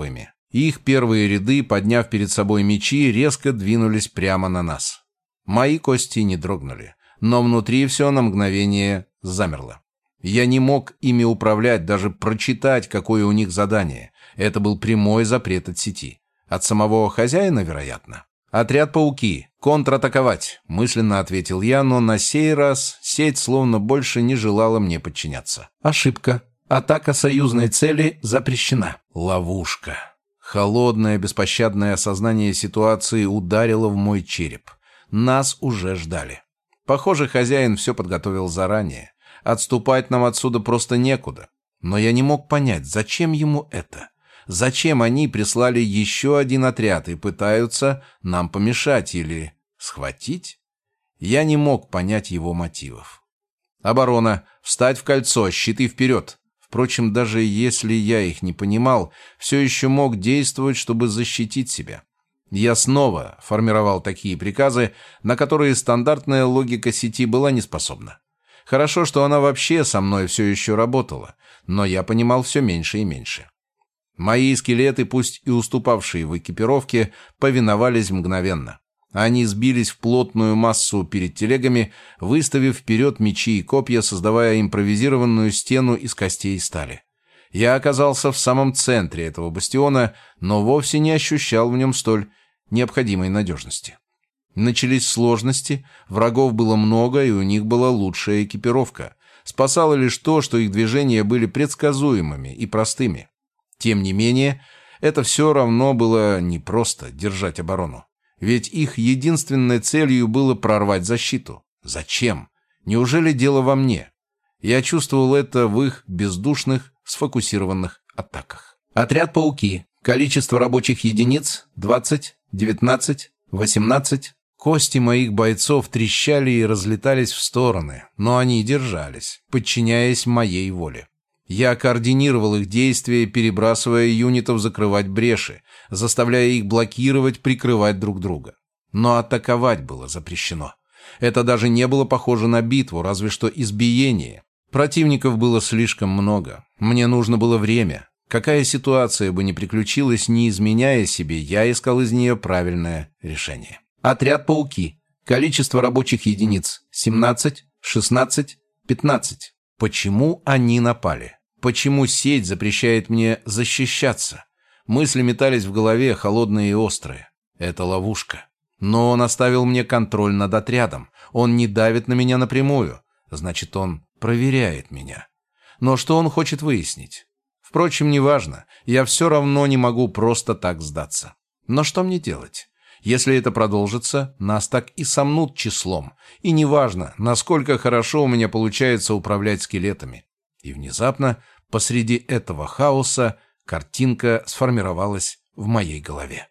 Их первые ряды, подняв перед собой мечи, резко двинулись прямо на нас. Мои кости не дрогнули, но внутри все на мгновение замерло. Я не мог ими управлять, даже прочитать, какое у них задание. Это был прямой запрет от сети. От самого хозяина, вероятно. «Отряд «Пауки», контратаковать», — мысленно ответил я, но на сей раз сеть словно больше не желала мне подчиняться. Ошибка. Атака союзной цели запрещена. Ловушка. Холодное, беспощадное осознание ситуации ударило в мой череп. Нас уже ждали. Похоже, хозяин все подготовил заранее. Отступать нам отсюда просто некуда. Но я не мог понять, зачем ему это? Зачем они прислали еще один отряд и пытаются нам помешать или схватить? Я не мог понять его мотивов. Оборона. Встать в кольцо, щиты вперед. Впрочем, даже если я их не понимал, все еще мог действовать, чтобы защитить себя. Я снова формировал такие приказы, на которые стандартная логика сети была не способна. Хорошо, что она вообще со мной все еще работала, но я понимал все меньше и меньше. Мои скелеты, пусть и уступавшие в экипировке, повиновались мгновенно. Они сбились в плотную массу перед телегами, выставив вперед мечи и копья, создавая импровизированную стену из костей и стали. Я оказался в самом центре этого бастиона, но вовсе не ощущал в нем столь необходимой надежности. Начались сложности, врагов было много, и у них была лучшая экипировка. Спасало лишь то, что их движения были предсказуемыми и простыми. Тем не менее, это все равно было непросто держать оборону. Ведь их единственной целью было прорвать защиту. Зачем? Неужели дело во мне? Я чувствовал это в их бездушных, сфокусированных атаках. Отряд «Пауки». Количество рабочих единиц 20, 19, 18. Кости моих бойцов трещали и разлетались в стороны, но они держались, подчиняясь моей воле. Я координировал их действия, перебрасывая юнитов закрывать бреши, заставляя их блокировать, прикрывать друг друга. Но атаковать было запрещено. Это даже не было похоже на битву, разве что избиение. Противников было слишком много. Мне нужно было время. Какая ситуация бы ни приключилась, не изменяя себе, я искал из нее правильное решение. Отряд «Пауки». Количество рабочих единиц 17, 16, 15. Почему они напали? Почему сеть запрещает мне защищаться? Мысли метались в голове, холодные и острые. Это ловушка. Но он оставил мне контроль над отрядом. Он не давит на меня напрямую. Значит, он проверяет меня. Но что он хочет выяснить? Впрочем, неважно. Я все равно не могу просто так сдаться. Но что мне делать? Если это продолжится, нас так и сомнут числом. И неважно, насколько хорошо у меня получается управлять скелетами. И внезапно, посреди этого хаоса, картинка сформировалась в моей голове.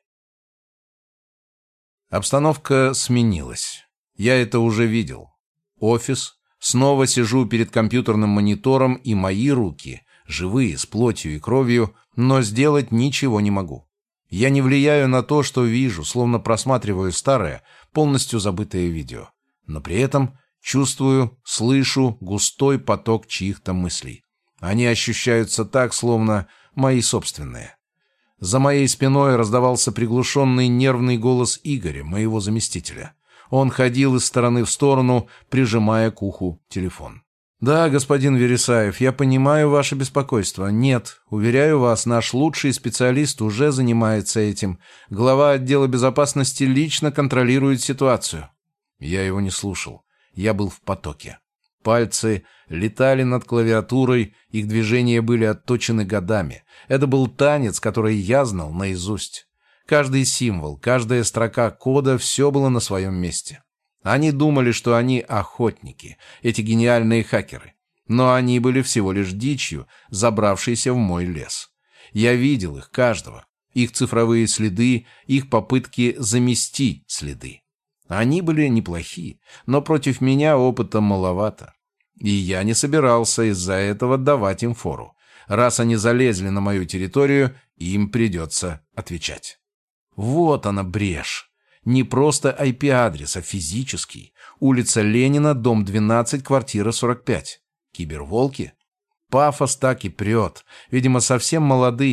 Обстановка сменилась. Я это уже видел. Офис. Снова сижу перед компьютерным монитором, и мои руки, живые, с плотью и кровью, но сделать ничего не могу. Я не влияю на то, что вижу, словно просматриваю старое, полностью забытое видео. Но при этом чувствую, слышу густой поток чьих-то мыслей. Они ощущаются так, словно мои собственные. За моей спиной раздавался приглушенный нервный голос Игоря, моего заместителя. Он ходил из стороны в сторону, прижимая к уху телефон. «Да, господин Вересаев, я понимаю ваше беспокойство. Нет, уверяю вас, наш лучший специалист уже занимается этим. Глава отдела безопасности лично контролирует ситуацию». Я его не слушал. Я был в потоке. Пальцы летали над клавиатурой, их движения были отточены годами. Это был танец, который я знал наизусть. Каждый символ, каждая строка кода, все было на своем месте. Они думали, что они охотники, эти гениальные хакеры. Но они были всего лишь дичью, забравшейся в мой лес. Я видел их, каждого. Их цифровые следы, их попытки замести следы. Они были неплохи, но против меня опыта маловато. И я не собирался из-за этого давать им фору. Раз они залезли на мою территорию, им придется отвечать. Вот она брешь. Не просто IP-адрес, а физический. Улица Ленина, дом 12, квартира 45. Киберволки? Пафос так и прет. Видимо, совсем молодые.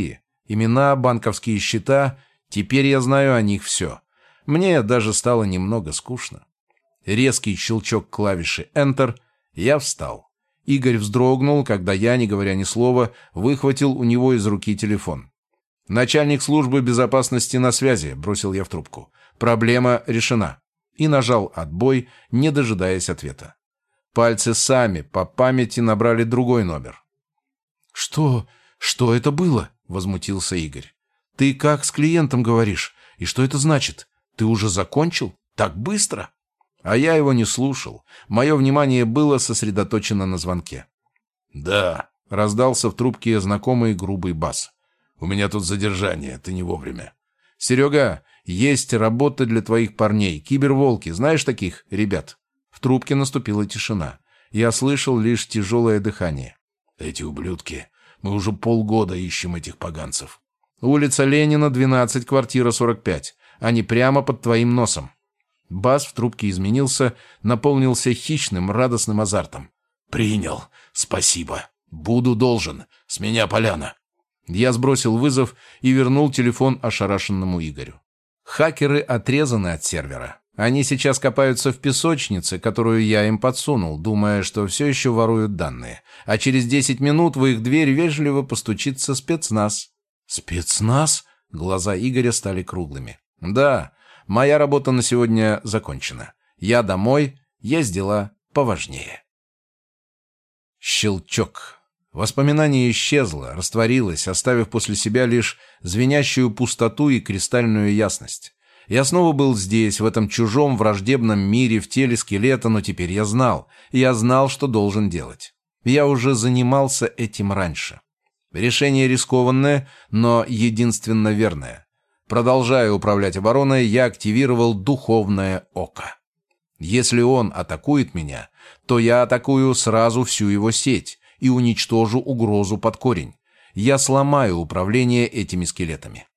Имена, банковские счета, теперь я знаю о них все. Мне даже стало немного скучно. Резкий щелчок клавиши Enter, я встал. Игорь вздрогнул, когда я, не говоря ни слова, выхватил у него из руки телефон. «Начальник службы безопасности на связи», — бросил я в трубку. «Проблема решена». И нажал отбой, не дожидаясь ответа. Пальцы сами по памяти набрали другой номер. «Что это было?» — возмутился Игорь. «Ты как с клиентом говоришь? И что это значит? Ты уже закончил? Так быстро?» А я его не слушал. Мое внимание было сосредоточено на звонке. «Да», — раздался в трубке знакомый грубый бас. «У меня тут задержание, ты не вовремя». «Серега, есть работа для твоих парней. Киберволки, знаешь таких ребят?» В трубке наступила тишина. Я слышал лишь тяжелое дыхание. «Эти ублюдки. Мы уже полгода ищем этих поганцев». «Улица Ленина, 12, квартира 45. Они прямо под твоим носом». Бас в трубке изменился, наполнился хищным, радостным азартом. «Принял. Спасибо. Буду должен. С меня поляна». Я сбросил вызов и вернул телефон ошарашенному Игорю. Хакеры отрезаны от сервера. Они сейчас копаются в песочнице, которую я им подсунул, думая, что все еще воруют данные. А через 10 минут в их дверь вежливо постучится спецназ. «Спецназ?» Глаза Игоря стали круглыми. «Да, моя работа на сегодня закончена. Я домой, есть дела поважнее». Щелчок. Воспоминание исчезло, растворилось, оставив после себя лишь звенящую пустоту и кристальную ясность. Я снова был здесь, в этом чужом враждебном мире, в теле скелета, но теперь я знал, что должен делать. Я уже занимался этим раньше. Решение рискованное, но единственно верное. Продолжая управлять обороной, я активировал духовное око. Если он атакует меня, то я атакую сразу всю его сеть и уничтожу угрозу под корень. Я сломаю управление этими скелетами.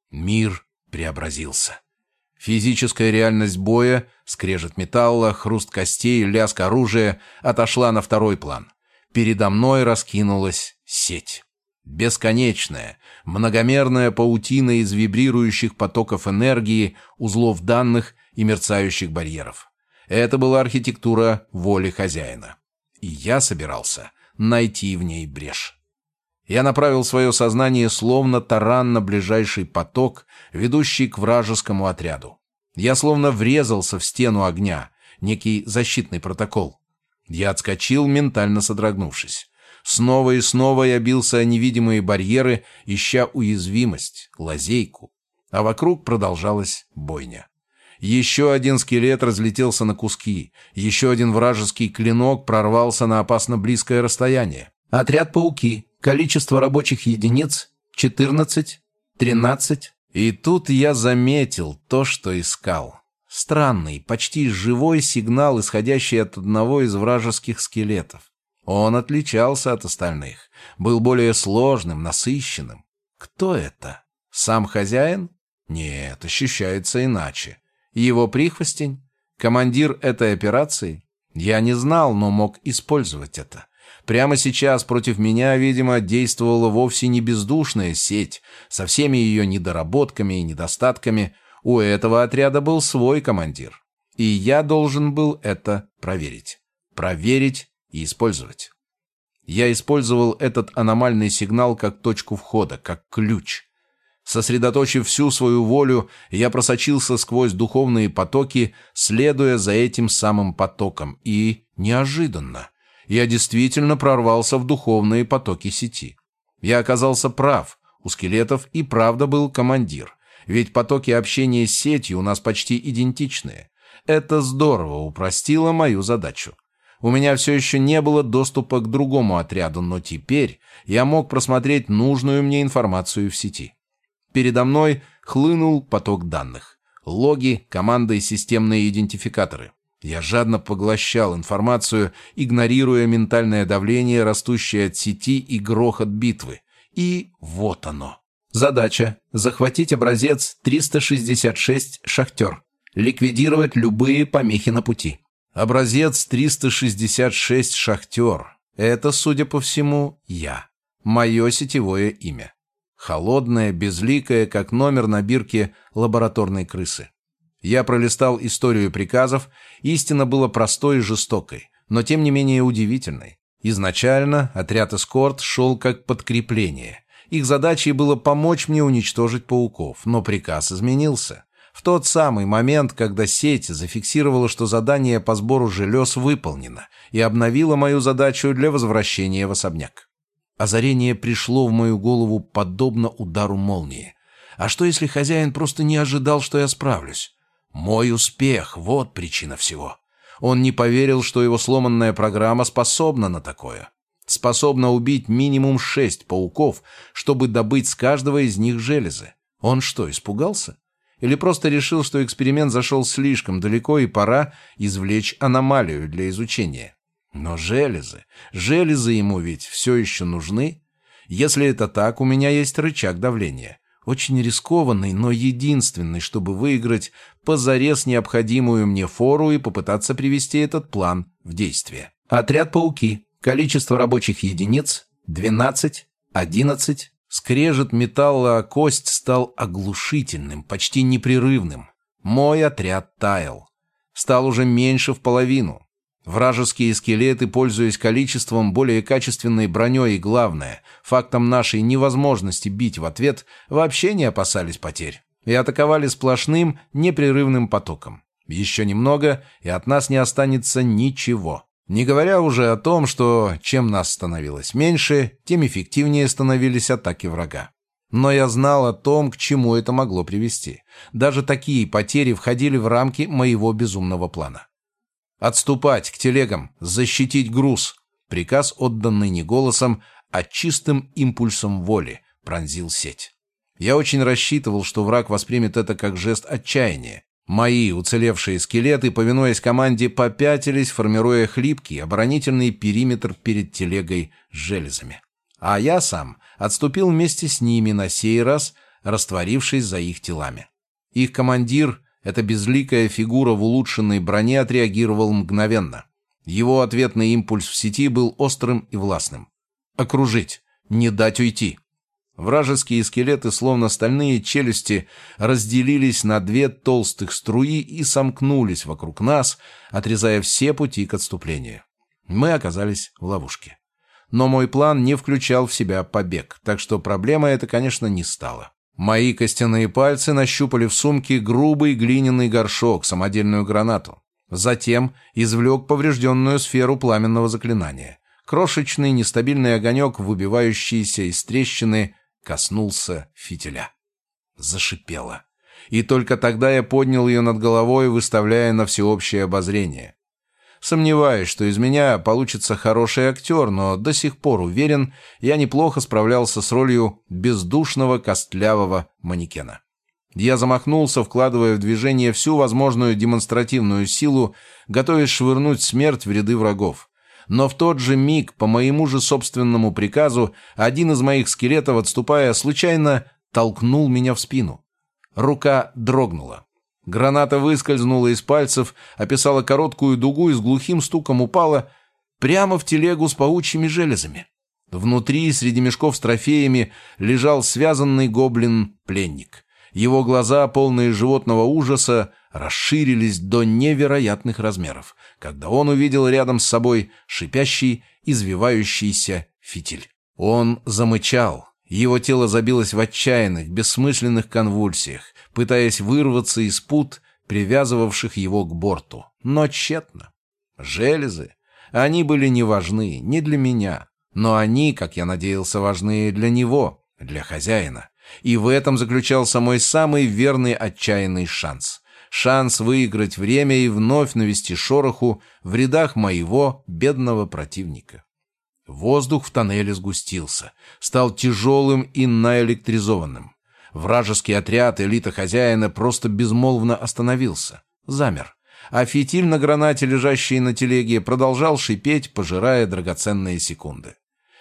Мир преобразился. Физическая реальность боя, скрежет металла, хруст костей, лязг оружия отошла на второй план. Передо мной раскинулась сеть. Бесконечная, многомерная паутина из вибрирующих потоков энергии, узлов данных и мерцающих барьеров. Это была архитектура воли хозяина. И я собирался найти в ней брешь. Я направил свое сознание словно таран на ближайший поток, ведущий к вражескому отряду. Я словно врезался в стену огня, некий защитный протокол. Я отскочил, ментально содрогнувшись. Снова и снова я бился о невидимые барьеры, ища уязвимость, лазейку. А вокруг продолжалась бойня. Еще один скелет разлетелся на куски. Еще один вражеский клинок прорвался на опасно близкое расстояние. Отряд «Пауки». Количество рабочих единиц — 14, 13. И тут я заметил то, что искал. Странный, почти живой сигнал, исходящий от одного из вражеских скелетов. Он отличался от остальных, был более сложным, насыщенным. Кто это? Сам хозяин? Нет, ощущается иначе. Его прихвостень? Командир этой операции? Я не знал, но мог использовать это. Прямо сейчас против меня, видимо, действовала вовсе не бездушная сеть со всеми ее недоработками и недостатками. У этого отряда был свой командир. И я должен был это проверить. Проверить и использовать. Я использовал этот аномальный сигнал как точку входа, как ключ. Сосредоточив всю свою волю, я просочился сквозь духовные потоки, следуя за этим самым потоком. И неожиданно я действительно прорвался в духовные потоки сети. Я оказался прав. У скелетов и правда был командир. Ведь потоки общения с сетью у нас почти идентичные. Это здорово упростило мою задачу. У меня все еще не было доступа к другому отряду, но теперь я мог просмотреть нужную мне информацию в сети. Передо мной хлынул поток данных. Логи, команды и системные идентификаторы. Я жадно поглощал информацию, игнорируя ментальное давление, растущее от сети и грохот битвы. И вот оно. Задача – захватить образец 366 «Шахтер». Ликвидировать любые помехи на пути. Образец 366 «Шахтер». Это, судя по всему, я. Мое сетевое имя. Холодная, безликая, как номер на бирке лабораторной крысы. Я пролистал историю приказов, истина была простой и жестокой, но тем не менее удивительной. Изначально отряд «Эскорт» шел как подкрепление. Их задачей было помочь мне уничтожить пауков, но приказ изменился. В тот самый момент, когда сеть зафиксировала, что задание по сбору желез выполнено, и обновила мою задачу для возвращения в особняк. Озарение пришло в мою голову подобно удару молнии. А что, если хозяин просто не ожидал, что я справлюсь? Мой успех — вот причина всего. Он не поверил, что его сломанная программа способна на такое. Способна убить минимум 6 пауков, чтобы добыть с каждого из них железы. Он что, испугался? Или просто решил, что эксперимент зашел слишком далеко и пора извлечь аномалию для изучения? Но железы ему ведь все еще нужны. Если это так, у меня есть рычаг давления. Очень рискованный, но единственный, чтобы выиграть позарез необходимую мне фору и попытаться привести этот план в действие. Отряд «Пауки». Количество рабочих единиц — 12, 11. Скрежет металла о кость стал оглушительным, почти непрерывным. Мой отряд таял. Стал уже меньше в половину. Вражеские скелеты, пользуясь количеством, более качественной броней и, главное, фактом нашей невозможности бить в ответ, вообще не опасались потерь и атаковали сплошным, непрерывным потоком. Еще немного, и от нас не останется ничего. Не говоря уже о том, что чем нас становилось меньше, тем эффективнее становились атаки врага. Но я знал о том, к чему это могло привести. Даже такие потери входили в рамки моего безумного плана. «Отступать к телегам, защитить груз!» Приказ, отданный не голосом, а чистым импульсом воли, пронзил сеть. Я очень рассчитывал, что враг воспримет это как жест отчаяния. Мои уцелевшие скелеты, повинуясь команде, попятились, формируя хлипкий оборонительный периметр перед телегой с железами. А я сам отступил вместе с ними, на сей раз растворившись за их телами. Их командир, эта безликая фигура в улучшенной броне, отреагировал мгновенно. Его ответный импульс в сети был острым и властным. Окружить, не дать уйти. Вражеские скелеты, словно стальные челюсти, разделились на 2 толстых струи и сомкнулись вокруг нас, отрезая все пути к отступлению. Мы оказались в ловушке. Но мой план не включал в себя побег, так что проблема эта, конечно, не стала. Мои костяные пальцы нащупали в сумке грубый глиняный горшок, самодельную гранату. Затем извлек поврежденную сферу пламенного заклинания. Крошечный нестабильный огонек, выбивающийся из трещины, коснулся фитиля. Зашипело. И только тогда я поднял ее над головой, выставляя на всеобщее обозрение. Сомневаюсь, что из меня получится хороший актер, но до сих пор уверен, я неплохо справлялся с ролью бездушного костлявого манекена. Я замахнулся, вкладывая в движение всю возможную демонстративную силу, готовясь швырнуть смерть в ряды врагов. Но в тот же миг, по моему же собственному приказу, один из моих скелетов, отступая, случайно толкнул меня в спину. Рука дрогнула. Граната выскользнула из пальцев, описала короткую дугу и с глухим стуком упала прямо в телегу с паучьими железами. Внутри, среди мешков с трофеями, лежал связанный гоблин-пленник. Его глаза, полные животного ужаса, расширились до невероятных размеров, когда он увидел рядом с собой шипящий, извивающийся фитиль. Он замычал. Его тело забилось в отчаянных, бессмысленных конвульсиях, пытаясь вырваться из пут, привязывавших его к борту. Но тщетно. Железы, они были не важны ни для меня, но они, как я надеялся, важны для него, для хозяина. И в этом заключался мой самый верный отчаянный шанс. Шанс выиграть время и вновь навести шороху в рядах моего бедного противника. Воздух в тоннеле сгустился, стал тяжелым и наэлектризованным. Вражеский отряд, элита хозяина, просто безмолвно остановился, замер. А фитиль на гранате, лежащий на телеге, продолжал шипеть, пожирая драгоценные секунды.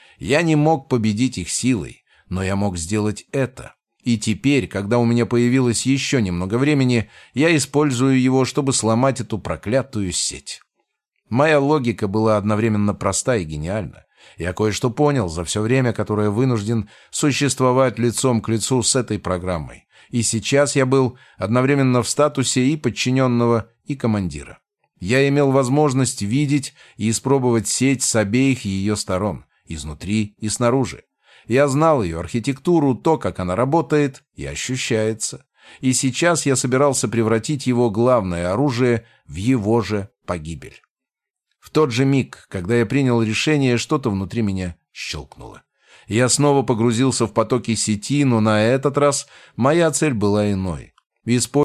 Я не мог победить их силой, но я мог сделать это. И теперь, когда у меня появилось еще немного времени, я использую его, чтобы сломать эту проклятую сеть. Моя логика была одновременно проста и гениальна. Я кое-что понял за все время, которое вынужден существовать лицом к лицу с этой программой. И сейчас я был одновременно в статусе и подчиненного, и командира. Я имел возможность видеть и испробовать сеть с обеих ее сторон, изнутри и снаружи. Я знал ее архитектуру, то, как она работает и ощущается. И сейчас я собирался превратить его главное оружие в его же погибель. В тот же миг, когда я принял решение, что-то внутри меня щелкнуло. Я снова погрузился в потоки сети, но на этот раз моя цель была иной.